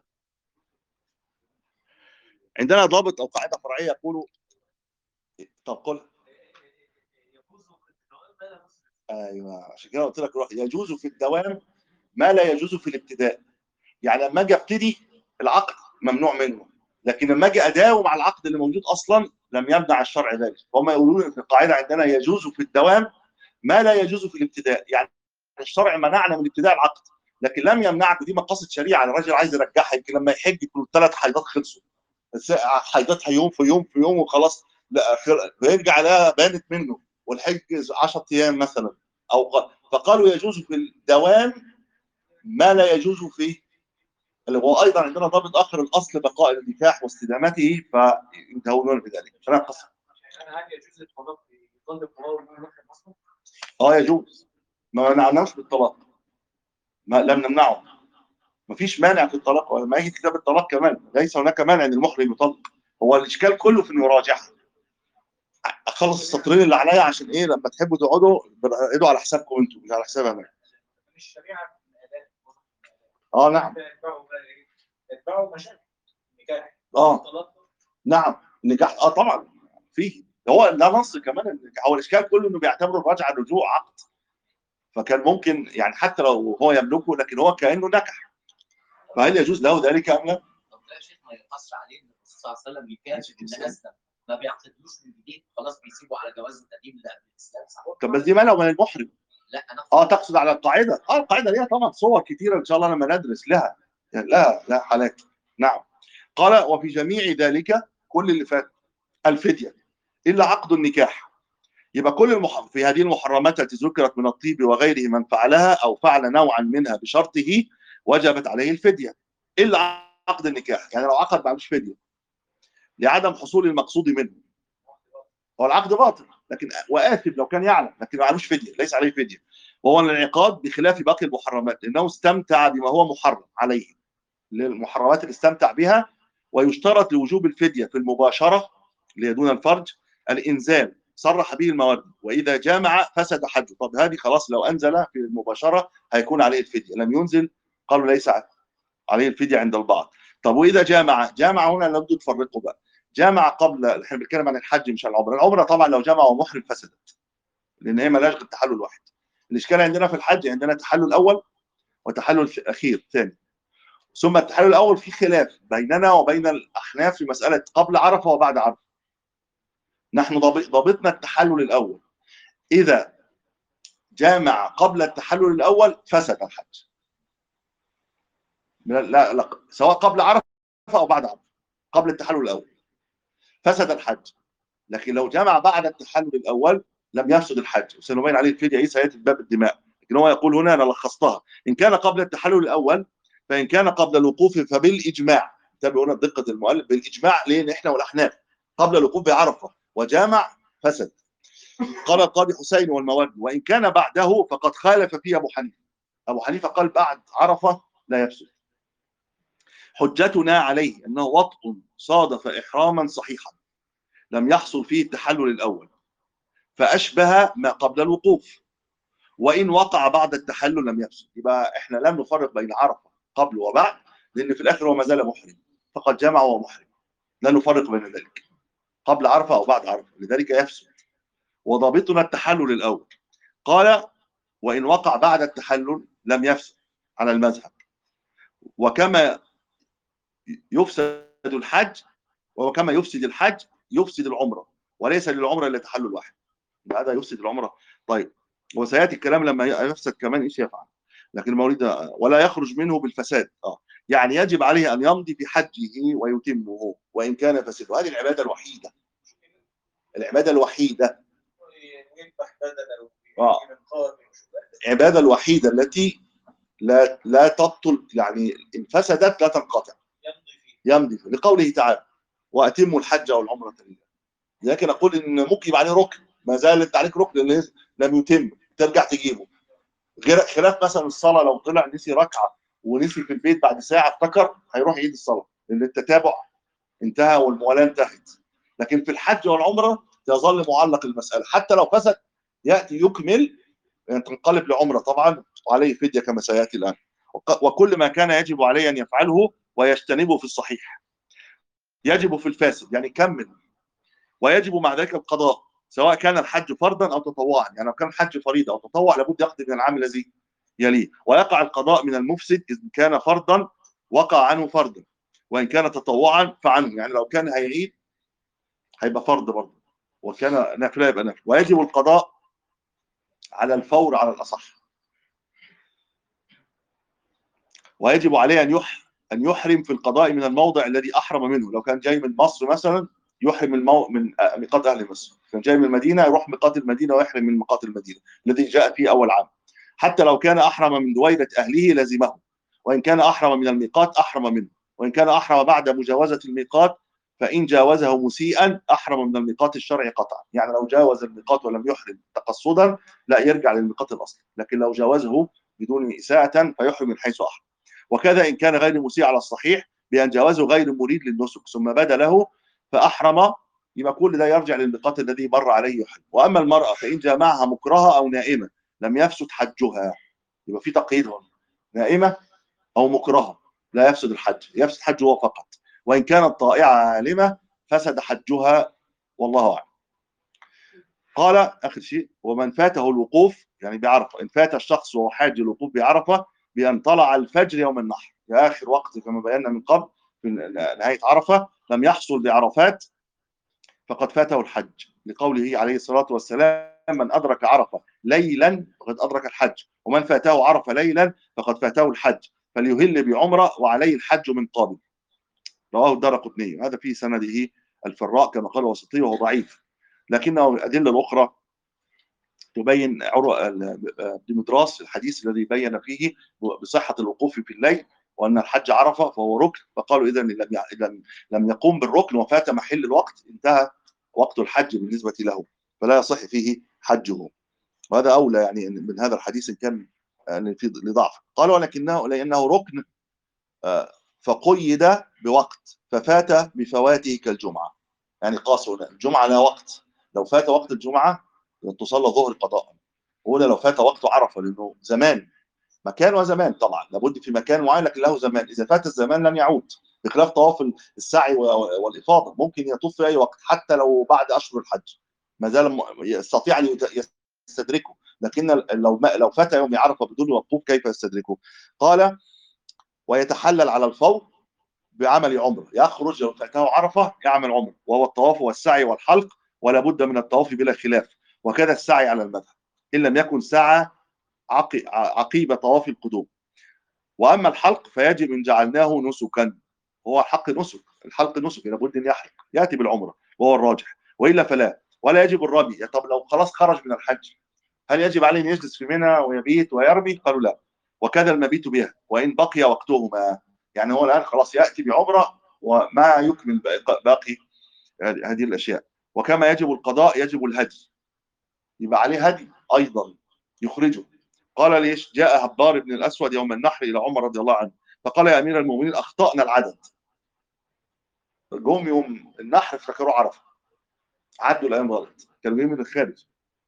عندنا ضابط او قاعده فرعيه يقول، طب قل. ايوه عشان كده قلت لك روح. يجوز في الدوام ما لا يجوز في الابتداء. يعني لما اجي ابتدي العقد ممنوع منه، لكن لما اجي اداوم على العقد اللي موجود اصلا لم يمنع الشرع ذلك. هم يقولون في القاعده عندنا يجوز في الدوام ما لا يجوز في الابتداء. يعني الشرع منعنا من ابتداء العقد لكن لم يمنعك. دي مقاصد شريعه. الراجل عايز يرجعها يمكن لما يحج يكون الثلاث حيضات خلصوا، بس حيضتها يوم في يوم في يوم وخلاص، لا فيرجع لها بانت منه والحج عشرة ايام مثلا او ق... فقالوا يجوز في الدوام ما لا يجوز في اللي هو ايضا عندنا ضابط اخر، الاصل بقاء النكاح واستدامته فينتهون بذلك. عشان القصه هل يجوز الطلاق يطلق الطلاق من المحرم اصلا؟ اه يجوز، ما منعناش بالطلاق، ما لم نمنعه. ما فيش مانع في الطلاق، ولما يجي كتاب الطلاق كمان ليس هناك مانع ان المحرم يطلق. هو الاشكال كله في انه يراجعها. اخلص السطرين اللي عليا عشان ايه لما تحبوا تقعدوا اقعدوا على حسابكم انتم مش على حساب انا. الشريعه اه نعم. يتبعوا مشاكل النكاح. اه نعم النكاح اه طبعا فيه. هو ده نص كمان النكاح. هو الاشكال كله انه بيعتبروا الرجعه رجوع عقد، فكان ممكن يعني حتى لو هو يملكه لكن هو كانه نكح، فهل يجوز له ذلك ام لا؟ طب ده يا شيخ ما يقصش عليه ان الرسول صلى الله عليه وسلم يكافئ ان اسلم ما بيعقدوش من جديد خلاص بيسيبوا على جواز القديم اللي قبل الاسلام. طب بس دي مالها ومال المحرم؟ لا انا اه تقصد على القاعده. اه القاعده ليها طبعا صور كثيره ان شاء الله لما ندرس لها، يعني لها لها حالات. نعم. قال وفي جميع ذلك كل اللي فات الفديه الا عقد النكاح. يبقى كل المح... في هذه المحرمات التي ذكرت من الطيب وغيره من فعلها او فعل نوعا منها بشرطه وجبت عليه الفديه الا عقد النكاح. يعني لو عقد ما عملش فديه لعدم حصول المقصود منه، هو العقد باطل لكن واثم لو كان يعلم، لكن ما عليهوش فديه، ليس عليه فديه. وهو الانعقاد بخلاف باقي المحرمات انه استمتع بما هو محرم عليه، للمحرمات اللي استمتع بها. ويشترط لوجوب الفديه في المباشره اللي دون الفرج الانزال صرح به المواد، واذا جامع فسد حجه. طب هذه خلاص لو انزل في المباشره هيكون عليه الفديه، لم ينزل قالوا ليس عليه الفديه عند البعض. طب واذا جامع، جامع هنا لابد تفرقوا بقى. جامع قبل، احنا بنتكلم عن الحج مش عن العمره. العمره طبعا لو جامع ومحرم فسدت لان هي مالهاش غير تحلل واحد. الاشكال عندنا في الحج عندنا تحلل اول وتحلل اخير ثاني. ثم التحلل الاول في خلاف بيننا وبين الاحناف في مساله قبل عرفه وبعد عرفه. نحن ضابطنا التحلل الاول، اذا جامع قبل التحلل الاول فسد الحج. لا لا سواء قبل عرفه او بعد عرفه، قبل التحلل الاول فسد الحج. لكن لو جمع بعد التحلل الاول لم يفسد الحج، وسنبين عليه الفديه ايه سياتي باب الدماء. لكن هو يقول هنا انا لخصتها ان كان قبل التحلل الاول، فان كان قبل الوقوف فبالاجماع انتبهوا هنا دقه المؤلف بالاجماع. ليه؟ لان احنا والاحناف قبل الوقوف بعرفه وجامع فسد. قال القاضي حسين والمواد وان كان بعده فقد خالف فيه ابو حنيفه. ابو حنيفه قال بعد عرفه لا يفسد. حجتنا عليه انه وطء صادف احراما صحيحا لم يحصل فيه التحلل الاول فاشبه ما قبل الوقوف، وان وقع بعد التحلل لم يفسد. يبقى احنا لم نفرق بين عرفه قبل وبعد، لان في الاخر هو ما زال محرم، فقد جمع وهو محرم، لا نفرق بين ذلك قبل عرفه او بعد عرفه، لذلك يفسد. وضابطنا التحلل الاول. قال وان وقع بعد التحلل لم يفسد على المذهب، وكما يفسد الحج وكما يفسد الحج يفسد العمره، وليس للعمره الا تحلل واحد. هذا يفسد العمره. طيب وسياتي الكلام لما يفسد كمان ايش يفعل، لكن المولد ولا يخرج منه بالفساد. اه يعني يجب عليه ان يمضي في حجه ويتمه وان كان فسد. وهذه العباده الوحيده، العباده الوحيده اه العباده الوحيده التي لا لا تبطل، يعني ان فسدت لا تنقطع، يمضي فيه لقوله تعالى واتموا الحج والعمره لله. لكن اقول ان ممكن يبقى عليه ركن، ما زالت عليك ركن لم يتم، ترجع تجيبه. غير خلاف مثلا الصلاه، لو طلع نسي ركعه ونسي في البيت بعد ساعه افتكر هيروح يعيد الصلاه لان التتابع انتهى والموالاه انتهت. لكن في الحج والعمره يظل معلق المساله، حتى لو فسد ياتي يكمل، يعني تنقلب لعمره طبعا وعليه فديه كما سياتي الان. وكل ما كان يجب عليه ان يفعله ويجتنبه في الصحيح يجب في الفاسد، يعني كمل. ويجب مع ذلك القضاء سواء كان الحج فرضا او تطوعا، يعني لو كان الحج فريضه او تطوع لابد يقضي من العام الذي يليه. ويقع القضاء من المفسد اذا كان فرضا وقع عنه فرضا، وان كان تطوعا فعنه، يعني لو كان هيعيد هيبقى فرض برضه، وكان نافله يبقى نافله. ويجب القضاء على الفور على الاصح. ويجب عليه ان يح ان يحرم في القضاء من الموضع الذي احرم منه. لو كان جاي من مصر مثلا يحرم المو... من ميقات اهل مصر، كان جاي من المدينه يروح ميقات المدينه ويحرم من ميقات المدينه الذي جاء فيه اول عام. حتى لو كان احرم من دويره اهله لزمه، وان كان احرم من الميقات احرم منه، وان كان احرم بعد مجاوزه الميقات فان جاوزه مسيئا احرم من الميقات الشرعي قطعا. يعني لو جاوز الميقات ولم يحرم تقصدا لا يرجع للميقات الاصلي، لكن لو جاوزه بدون اساءه فيحرم من حيث احرم. وكذا ان كان غير مسيء على الصحيح بان جاوزه غير مريد للنسك ثم بدا له فاحرم، يبقى كل ده يرجع للميقات الذي مر عليه يحرم. واما المراه فان جامعها مكرهه او نائمه لم يفسد حجها. يبقى في تقييد هنا، نائمه او مكرهه لا يفسد الحج، يفسد حجها فقط. وان كانت طائعه عالمه فسد حجها والله اعلم. قال اخر شيء ومن فاته الوقوف يعني بعرفه، ان فات الشخص وهو حاج الوقوف بعرفه بان طلع الفجر يوم النحر، في اخر وقت كما بينا من قبل في نهايه عرفه لم يحصل بعرفات فقد فاته الحج، لقوله عليه الصلاه والسلام من ادرك عرفه ليلا فقد ادرك الحج، ومن فاته عرفه ليلا فقد فاته الحج فليهل بعمره وعليه الحج من قابل. رواه الدارقطني. هذا في سنده الفراء كما قال الوسطي وهو ضعيف، لكنه الادله الاخرى تبين عروه ديمتراس الحديث الذي بين فيه بصحه الوقوف في الليل وان الحج عرفه فهو ركن، فقالوا اذا لم لم يقوم بالركن وفات محل الوقت انتهى وقت الحج بالنسبه له فلا يصح فيه حجه. وهذا اولى يعني من هذا الحديث ان كان في لضعف. قالوا ولكنه لانه ركن فقيد بوقت ففات بفواته كالجمعه، يعني قاسوا الجمعه لها وقت، لو فات وقت الجمعه تصلى ظهر قضاء. هنا لو فات وقت عرفه لانه زمان، مكان وزمان طبعا لابد في مكان معين لكن له زمان، اذا فات الزمان لم يعود، بخلاف طواف السعي والافاضه ممكن يطوف في اي وقت حتى لو بعد اشهر الحج ما زال يستطيع ان يستدركه، لكن لو لو فات يوم عرفه بدون وقوف كيف يستدركه؟ قال ويتحلل على الفور بعمل عمره، يخرج لو فاته عرفه يعمل عمره وهو الطواف والسعي والحلق، ولا بد من الطواف بلا خلاف، وكذا السعي على المذهب ان لم يكن سعى عقيب طواف القدوم. واما الحلق فيجب ان جعلناه نسكا، هو الحق نسك، الحلق نسك لابد ان يحلق ياتي بالعمره وهو الراجح، والا فلا. ولا يجب الرمي. طب لو خلاص خرج من الحج هل يجب عليه ان يجلس في منى ويبيت ويرمي؟ قالوا لا. وكذا المبيت بها وان بقي وقتهما، يعني هو الان خلاص ياتي بعمره وما يكمل باقي هذه الاشياء. وكما يجب القضاء يجب الهدي، يبقى عليه هدي ايضا يخرجه. قال ليش؟ جاء هبار بن الاسود يوم النحر الى عمر رضي الله عنه فقال يا امير المؤمنين اخطانا العدد. جم يوم النحر افتكروا عرفه، عدوا الايام غلط، كانوا جايين من الخارج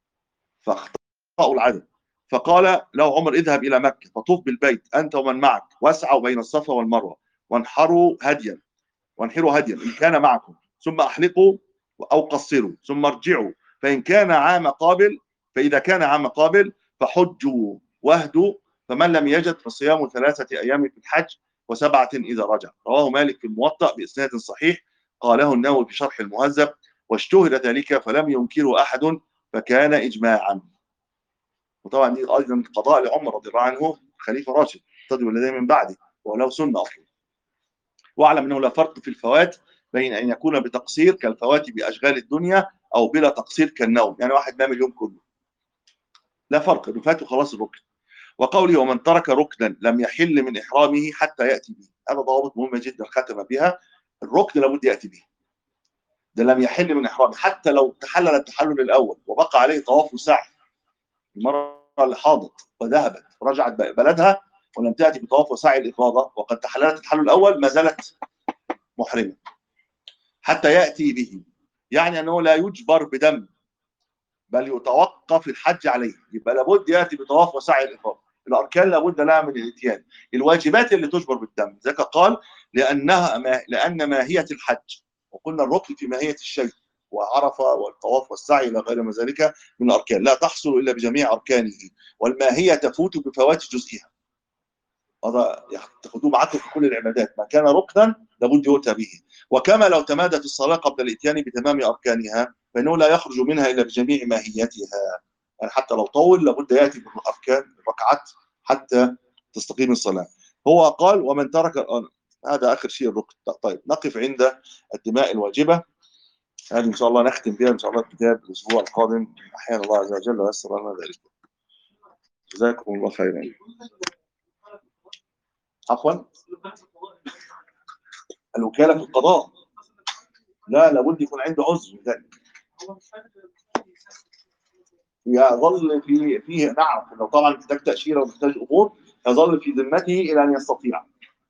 فاخطاوا العدد. فقال له عمر اذهب الى مكه فطوف بالبيت انت ومن معك واسعوا بين الصفا والمروه وانحروا هديا وانحروا هديا ان كان معكم، ثم احلقوا او قصروا ثم ارجعوا، فان كان عام قابل فاذا كان عام قابل فحجوا واهدوا، فمن لم يجد فصيام ثلاثه ايام في الحج وسبعه اذا رجع. رواه مالك في الموطأ باسناد صحيح، قاله النووي في شرح المهذب، واشتهر ذلك فلم ينكره احد فكان اجماعا. وطبعا دي ايضا قضاء لعمر رضي الله عنه خليفه راشد تدعو الذين من بعده ولو سنه اصلا. واعلم انه لا فرق في الفوات بين ان يكون بتقصير كالفوات باشغال الدنيا او بلا تقصير كالنوم، يعني واحد نام اليوم كله لا فرق، انه فاته خلاص الركن. وقوله ومن ترك ركنا لم يحل من احرامه حتى ياتي به، هذا ضوابط مهمه جدا ختم بها. الركن لابد ياتي به، ده لم يحل من احرامه، حتى لو تحلل التحلل الاول وبقى عليه طواف وسعي. المرأة اللي حاضت وذهبت ورجعت بلدها ولم تأتي بطواف وسعي الإفاضة وقد تحللت التحلل الأول ما زالت محرمة حتى يأتي به، يعني أنه لا يجبر بدم بل يتوقف الحج عليه، يبقى لابد يأتي بطواف وسعي الإفاضة. الأركان لابد لها من الإتيان. الواجبات اللي تجبر بالدم ذلك قال لأنها ما لأن ماهية الحج، وقلنا الركن في ماهية الشيء، وعرفة والطواف والسعي إلى غير ما ذلك من الأركان لا تحصل إلا بجميع أركانه، والماهية تفوت بفوات جزئها. هذا تاخذوه معكم في كل العبادات، ما كان ركنا لابد يؤتى به. وكما لو تمادت الصلاة قبل الإتيان بتمام أركانها فإنه لا يخرج منها إلا بجميع ماهيتها، يعني حتى لو طول لابد يأتي بالأركان الركعات حتى تستقيم الصلاة. هو قال ومن ترك، هذا آخر شيء الركن. طيب نقف عند الدماء الواجبة، هذه إن شاء الله نختم بها إن شاء الله الكتاب الأسبوع القادم أحيانا الله عز وجل ويسر لنا ذلك. جزاكم الله خيرا. عفوا الوكالة في القضاء لا لابد يكون عنده عذر ذلك، يظل في فيه نعم لو طبعا محتاج تأشيرة ومحتاج أمور يظل في ذمته إلى أن يستطيع،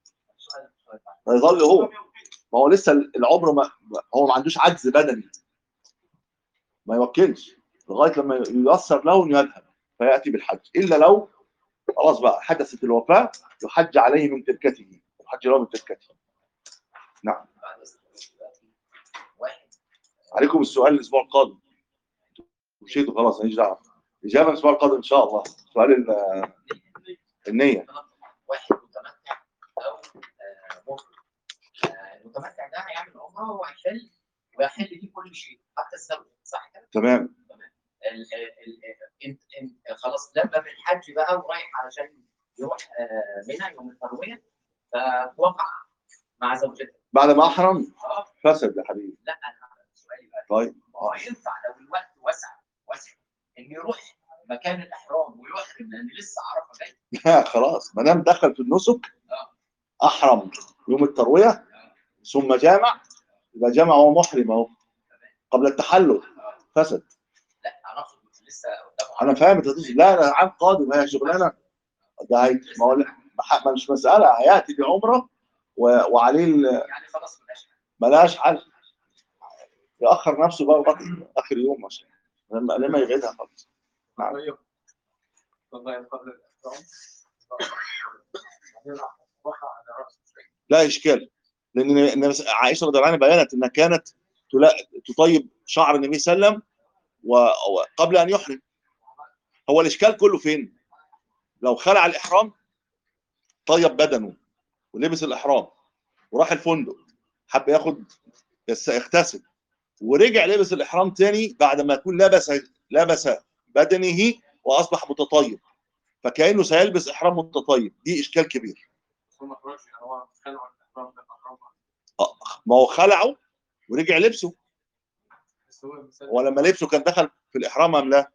فيظل هو ما هو لسه العمر ما هو ما عندوش عجز بدني ما يوكلش لغايه لما ييسر له انه يذهب فياتي بالحج، الا لو خلاص بقى حدثت الوفاه يحج عليه من تركته، يحج له من تركته. نعم. عليكم السؤال الاسبوع القادم، مشيتوا خلاص ماليش دعوه، اجابه الاسبوع القادم ان شاء الله. سؤال النيه. واحد متمتع او مفرد، المتمتع ده هيعمل عمره وهيحل ويحل ليه كل شيء حتى الزوج، صح كده؟ تمام. تمام. انت انت خلاص لما بالحج بقى ورايح علشان يروح منى يوم الترويه فتوقع مع زوجته بعد ما احرم فسد يا حبيبي. لا انا سؤالي بقى طيب هو ينفع لو الوقت وسع وسع ان يروح مكان الاحرام ويحرم لان لسه عرفه جاي؟ لا خلاص ما دام دخل في النسك احرم يوم الترويه ثم جامع يبقى جامع وهو محرم اهو قبل التحلل فسد. لا انا اقصد لسه قدامه. انا فاهم التدريس، لا لا عام قادم هي شغلانه ده هي ما هو ما مش مساله هياتي بعمره وعليه يعني خلاص ملاش ملاش حل ياخر نفسه بقى لغايه اخر يوم عشان لما لما يغيدها خالص. نعم. لا اشكال لان عائشه رضي الله عنها بينت انها كانت تطيب شعر النبي صلى الله عليه وسلم وقبل ان يحرم. هو الاشكال كله فين؟ لو خلع الاحرام طيب بدنه ولبس الاحرام وراح الفندق حب ياخد يغتسل ورجع لبس الاحرام تاني بعد ما يكون لبس لبس بدنه واصبح متطيب فكانه سيلبس احرام متطيب، دي اشكال كبير. ما هو خلعه ورجع لبسه، هو لما لبسه كان دخل في الاحرام ام لا؟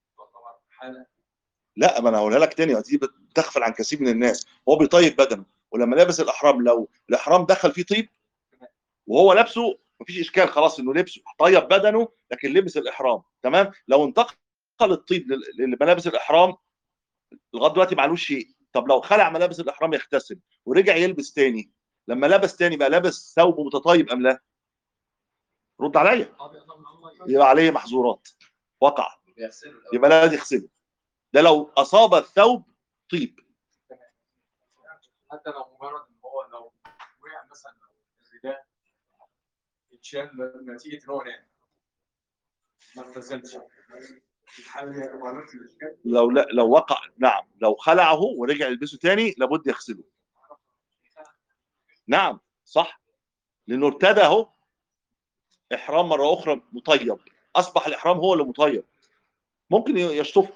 لا ما انا هقولها لك تاني، دي بتغفل عن كثير من الناس. هو بيطيب بدنه ولما ولما لابس الاحرام لو الاحرام دخل فيه طيب وهو لابسه مفيش اشكال، خلاص انه لبسه طيب بدنه لكن لبس الاحرام تمام. لو انتقل الطيب لل- لملابس الاحرام لغايه دلوقتي معلوش شيء. طب لو خلع ملابس الاحرام يغتسل ورجع يلبس تاني، لما لبس تاني بقى لابس ثوب متطيب ام لا؟ رد عليا. يبقى عليه محظورات وقع، يبقى لازم يغسله. ده لو اصاب الثوب طيب. حتى لو مجرد ان هو لو وقع مثلا الرداء يتشال نتيجه ان هو نام ما اغتسلش، الحاله دي هتبقى نفس الاشكال. لو لا لو وقع نعم، لو خلعه ورجع يلبسه تاني لابد يغسله. نعم صح، لانه ارتدى اهو احرام مره اخرى مطيب، اصبح الاحرام هو اللي مطيب، ممكن يشطفه.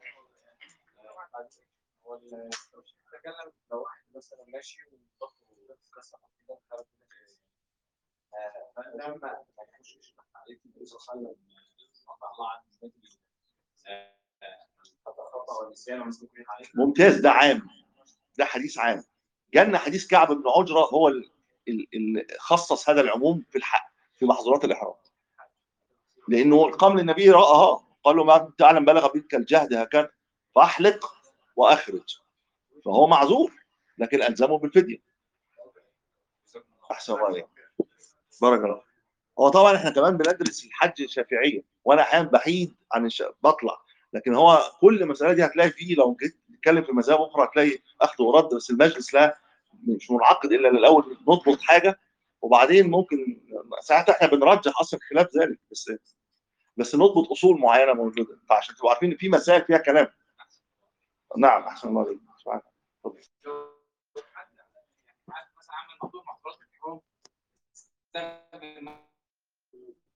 هو ال- بتكلم لو واحد مثلا ماشي وضغطه كسر كده فلما ما يخشش عليك النبي صلى الله عليه وسلم قطع الله عنه مثل خطأ والنسيان والمستكبرين عليه. ممتاز، ده عام، ده حديث عام. جالنا حديث كعب بن عجرة هو اللي خصص هذا العموم في الحق في محظورات الاحرام، لانه قام للنبي رآها قال له ما تعلم بلغ بك الجهد هكذا فاحلق واخرج، فهو معذور لكن الزمه بالفديه. احسن رايك، بارك الله. هو طبعا احنا كمان بندرس الحج الشافعيه وانا احيانا بحيد عن الش... بطلع، لكن هو كل المساله دي هتلاقي فيه لو جيت تتكلم في مذاهب اخرى هتلاقي اخذ ورد، بس المجلس لا مش منعقد الا الاول نضبط حاجه وبعدين ممكن ساعات احنا بنرجح اصلا خلاف ذلك، بس بس نضبط اصول معينه موجوده فعشان تبقوا عارفين ان في مسائل فيها كلام. نعم احسن الله عليك. مثلا عامل موضوع محظورات الاحرام